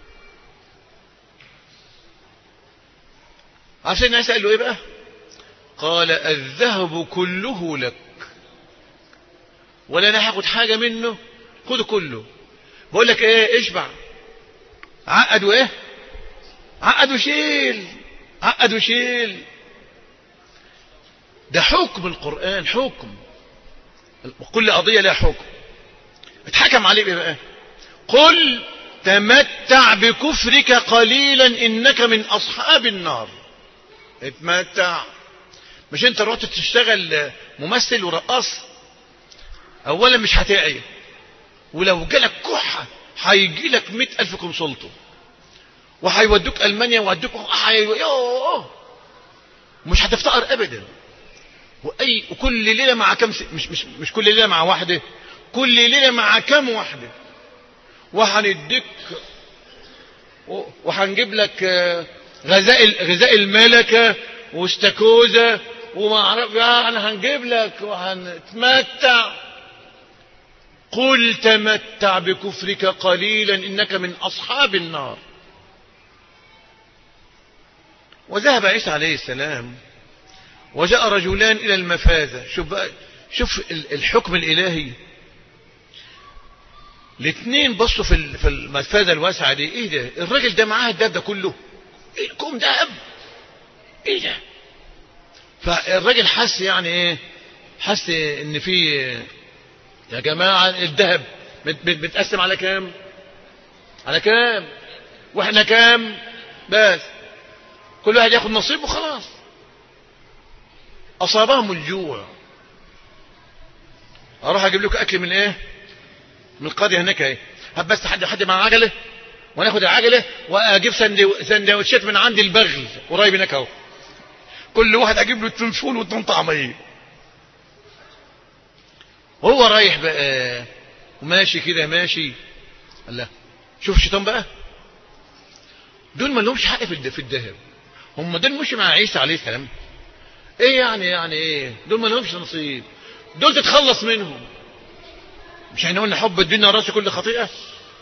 عشان الناس قال له ايه بقى؟ قال الذهب كله لك ولا انا هاخد حاجه منه، خده كله. بقول لك ايه؟ اشبع. عقد وايه؟ عقد وشيل، عقد وشيل. ده حكم القرآن، حكم. كل قضية لها حكم. اتحكم عليه بايه بقى؟ قل تمتع بكفرك قليلا انك من اصحاب النار. اتمتع. مش انت رحت تشتغل ممثل ورقاص؟ اولا مش هتعي، ولو جالك كحة هيجي لك مئة الف كونسلته، وهيودوك المانيا وهيودوك حي... مش هتفتقر ابدا. واي وكل ليله مع كم س... مش مش مش كل ليله مع واحده، كل ليله مع كم واحده. وهنديك وهنجيب لك غذاء غذاء الملكه واستاكوزا وما اعرف انا هنجيب لك وهنتمتع. قل تمتع بكفرك قليلا انك من اصحاب النار. وذهب عيسى عليه السلام وجاء رجلان الى المفازة. شوف بقى، شوف الحكم الالهي. الاثنين بصوا في في المفازة الواسعة دي. ايه ده؟ الراجل ده معاه الدهب ده كله، ايه كوم دهب، ايه ده؟ فالراجل حس يعني ايه؟ حس ان في يا جماعة الذهب متقسم على كام؟ على كام؟ واحنا كام؟ بس كل واحد ياخد نصيبه خلاص. اصابهم الجوع. اروح اجيب لكم اكل من ايه؟ من القاضية هناك اهي. هب بس حد حد مع عجلة وناخد العجلة واجيب سندوتشات من عند البغل قريب هناك اهو. كل واحد اجيب له اتنين فول واتنين طعمية. وهو رايح بقى وماشي كده ماشي. الله، شوف الشيطان بقى. دول ما لهمش حق في الذهب. هم دول مش مع عيسى عليه السلام. ايه يعني يعني ايه؟ دول ما لهمش نصيب. دول تتخلص منهم. مش احنا قلنا حب الدنيا راس كل خطيئة؟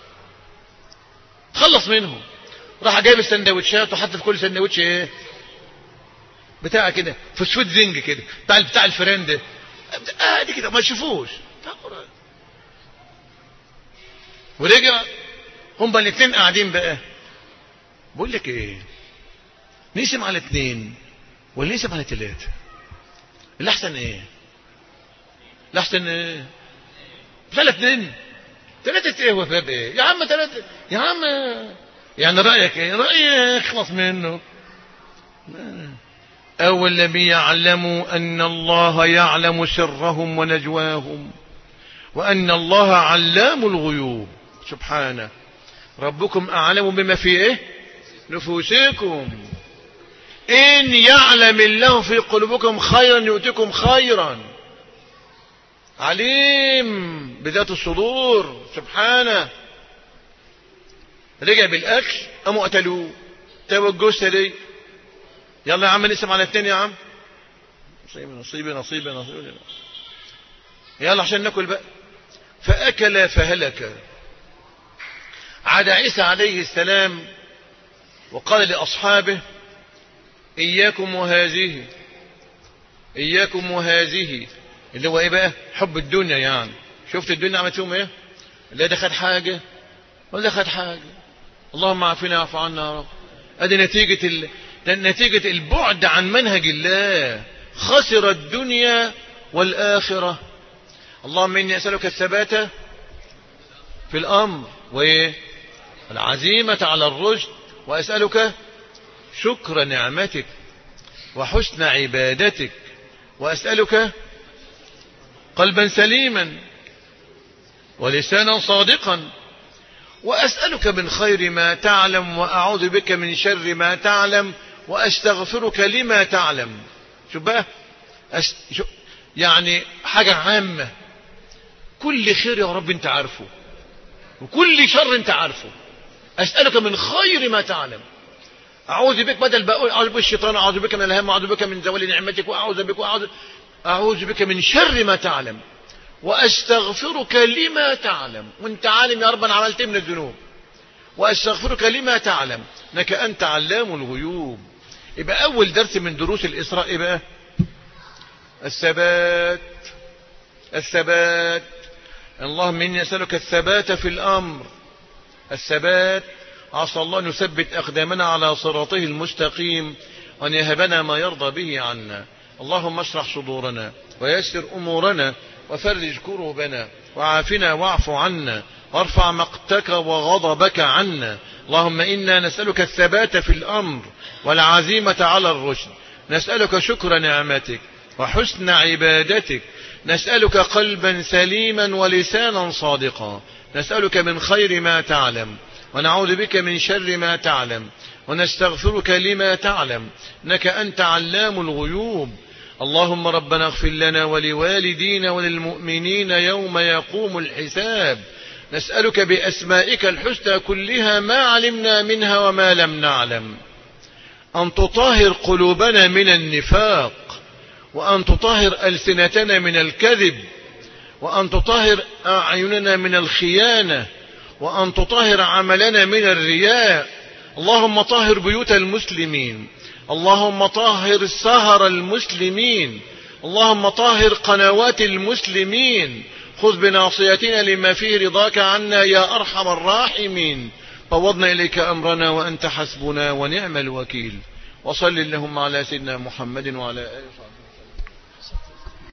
تخلص منهم. راح جايب السندوتشات وحط في كل سندوتش ايه؟ بتاع كده فسفود زنج كده بتاع بتاع الفران ده. اه دي كده ما تشوفوش. ورجع هم الاثنين قاعدين بقى. بقول لك ايه؟ نقسم على اثنين ولا نقسم على ثلاثة؟ الاحسن ايه؟ الاحسن ايه؟ ثلاث اثنين. ثلاثة ايه وفاب ايه؟ يا عم ثلاثة يا عم. يعني رأيك ايه؟ رأيك اخلص منه. أول لم يعلموا أن الله يعلم سرهم ونجواهم وأن الله علام الغيوب. سبحانه. ربكم أعلم بما في إيه؟ نفوسكم. إن يعلم الله في قلوبكم خيرا يؤتكم خيرا. عليم بذات الصدور. سبحانه. رجع بالأكل أمو قتلوه. توجه سري. يلا يا عم نقسم على اثنين يا عم. نصيبي نصيبي نصيبي نصيبي يلا عشان ناكل بقى. فأكل فهلك. عاد عيسى عليه السلام وقال لأصحابه إياكم وهذه، إياكم وهذه اللي هو إيه بقى؟ حب الدنيا. يعني شفت الدنيا عملت فيهم إيه؟ لا ده خد حاجة ولا خد حاجة. اللهم عافنا واعف عنا يا رب. ادي نتيجة ال... نتيجة البعد عن منهج الله. خسر الدنيا والآخرة. اللهم إني أسألك الثبات في الأمر وإيه؟ العزيمة على الرشد، وأسألك شكر نعمتك وحسن عبادتك، وأسألك قلبا سليما ولسانا صادقا وأسألك من خير ما تعلم وأعوذ بك من شر ما تعلم وأستغفرك لما تعلم. شو بقى أس... شو... يعني حاجة عامة، كل خير يا رب انت عارفه وكل شر انت عارفه. أسألك من خير ما تعلم، أعوذ بك، بدل بقول أعوذ بك الشيطان، أعوذ بك من الهم، أعوذ بك من زوال نعمتك، وأعوذ بك وأعوذ أعوذ بك من شر ما تعلم وأستغفرك لما تعلم. وانت عالم يا رب أنا عملت من الذنوب، وأستغفرك لما تعلم إنك أنت علام الغيوب. يبقى أول درس من دروس الإسراء يبقى الثبات. الثبات، اللهم إني أسألك الثبات في الأمر. الثبات، عسى الله أن يثبت أقدامنا على صراطه المستقيم وأن يهبنا ما يرضى به عنا. اللهم اشرح صدورنا ويسر أمورنا وفرج كروبنا وعافنا واعف عنا وارفع مقتك وغضبك عنا. اللهم إنا نسألك الثبات في الأمر والعزيمة على الرشد، نسألك شكر نعمتك وحسن عبادتك، نسألك قلبا سليما ولسانا صادقا، نسألك من خير ما تعلم ونعوذ بك من شر ما تعلم ونستغفرك لما تعلم إنك أنت علام الغيوب. اللهم ربنا اغفر لنا ولوالدينا وللمؤمنين يوم يقوم الحساب. نسألك بأسمائك الحسنى كلها ما علمنا منها وما لم نعلم أن تطهر قلوبنا من النفاق، وأن تطهر ألسنتنا من الكذب، وأن تطهر أعيننا من الخيانة، وأن تطهر عملنا من الرياء. اللهم طهر بيوت المسلمين، اللهم طهر سهر المسلمين، اللهم طهر قنوات المسلمين. خذ بناصيتنا لما فيه رضاك عنا يا أرحم الراحمين. فوضنا إليك أمرنا وأنت حسبنا ونعم الوكيل. وصل اللهم على سيدنا محمد وعلى آله وصحبه.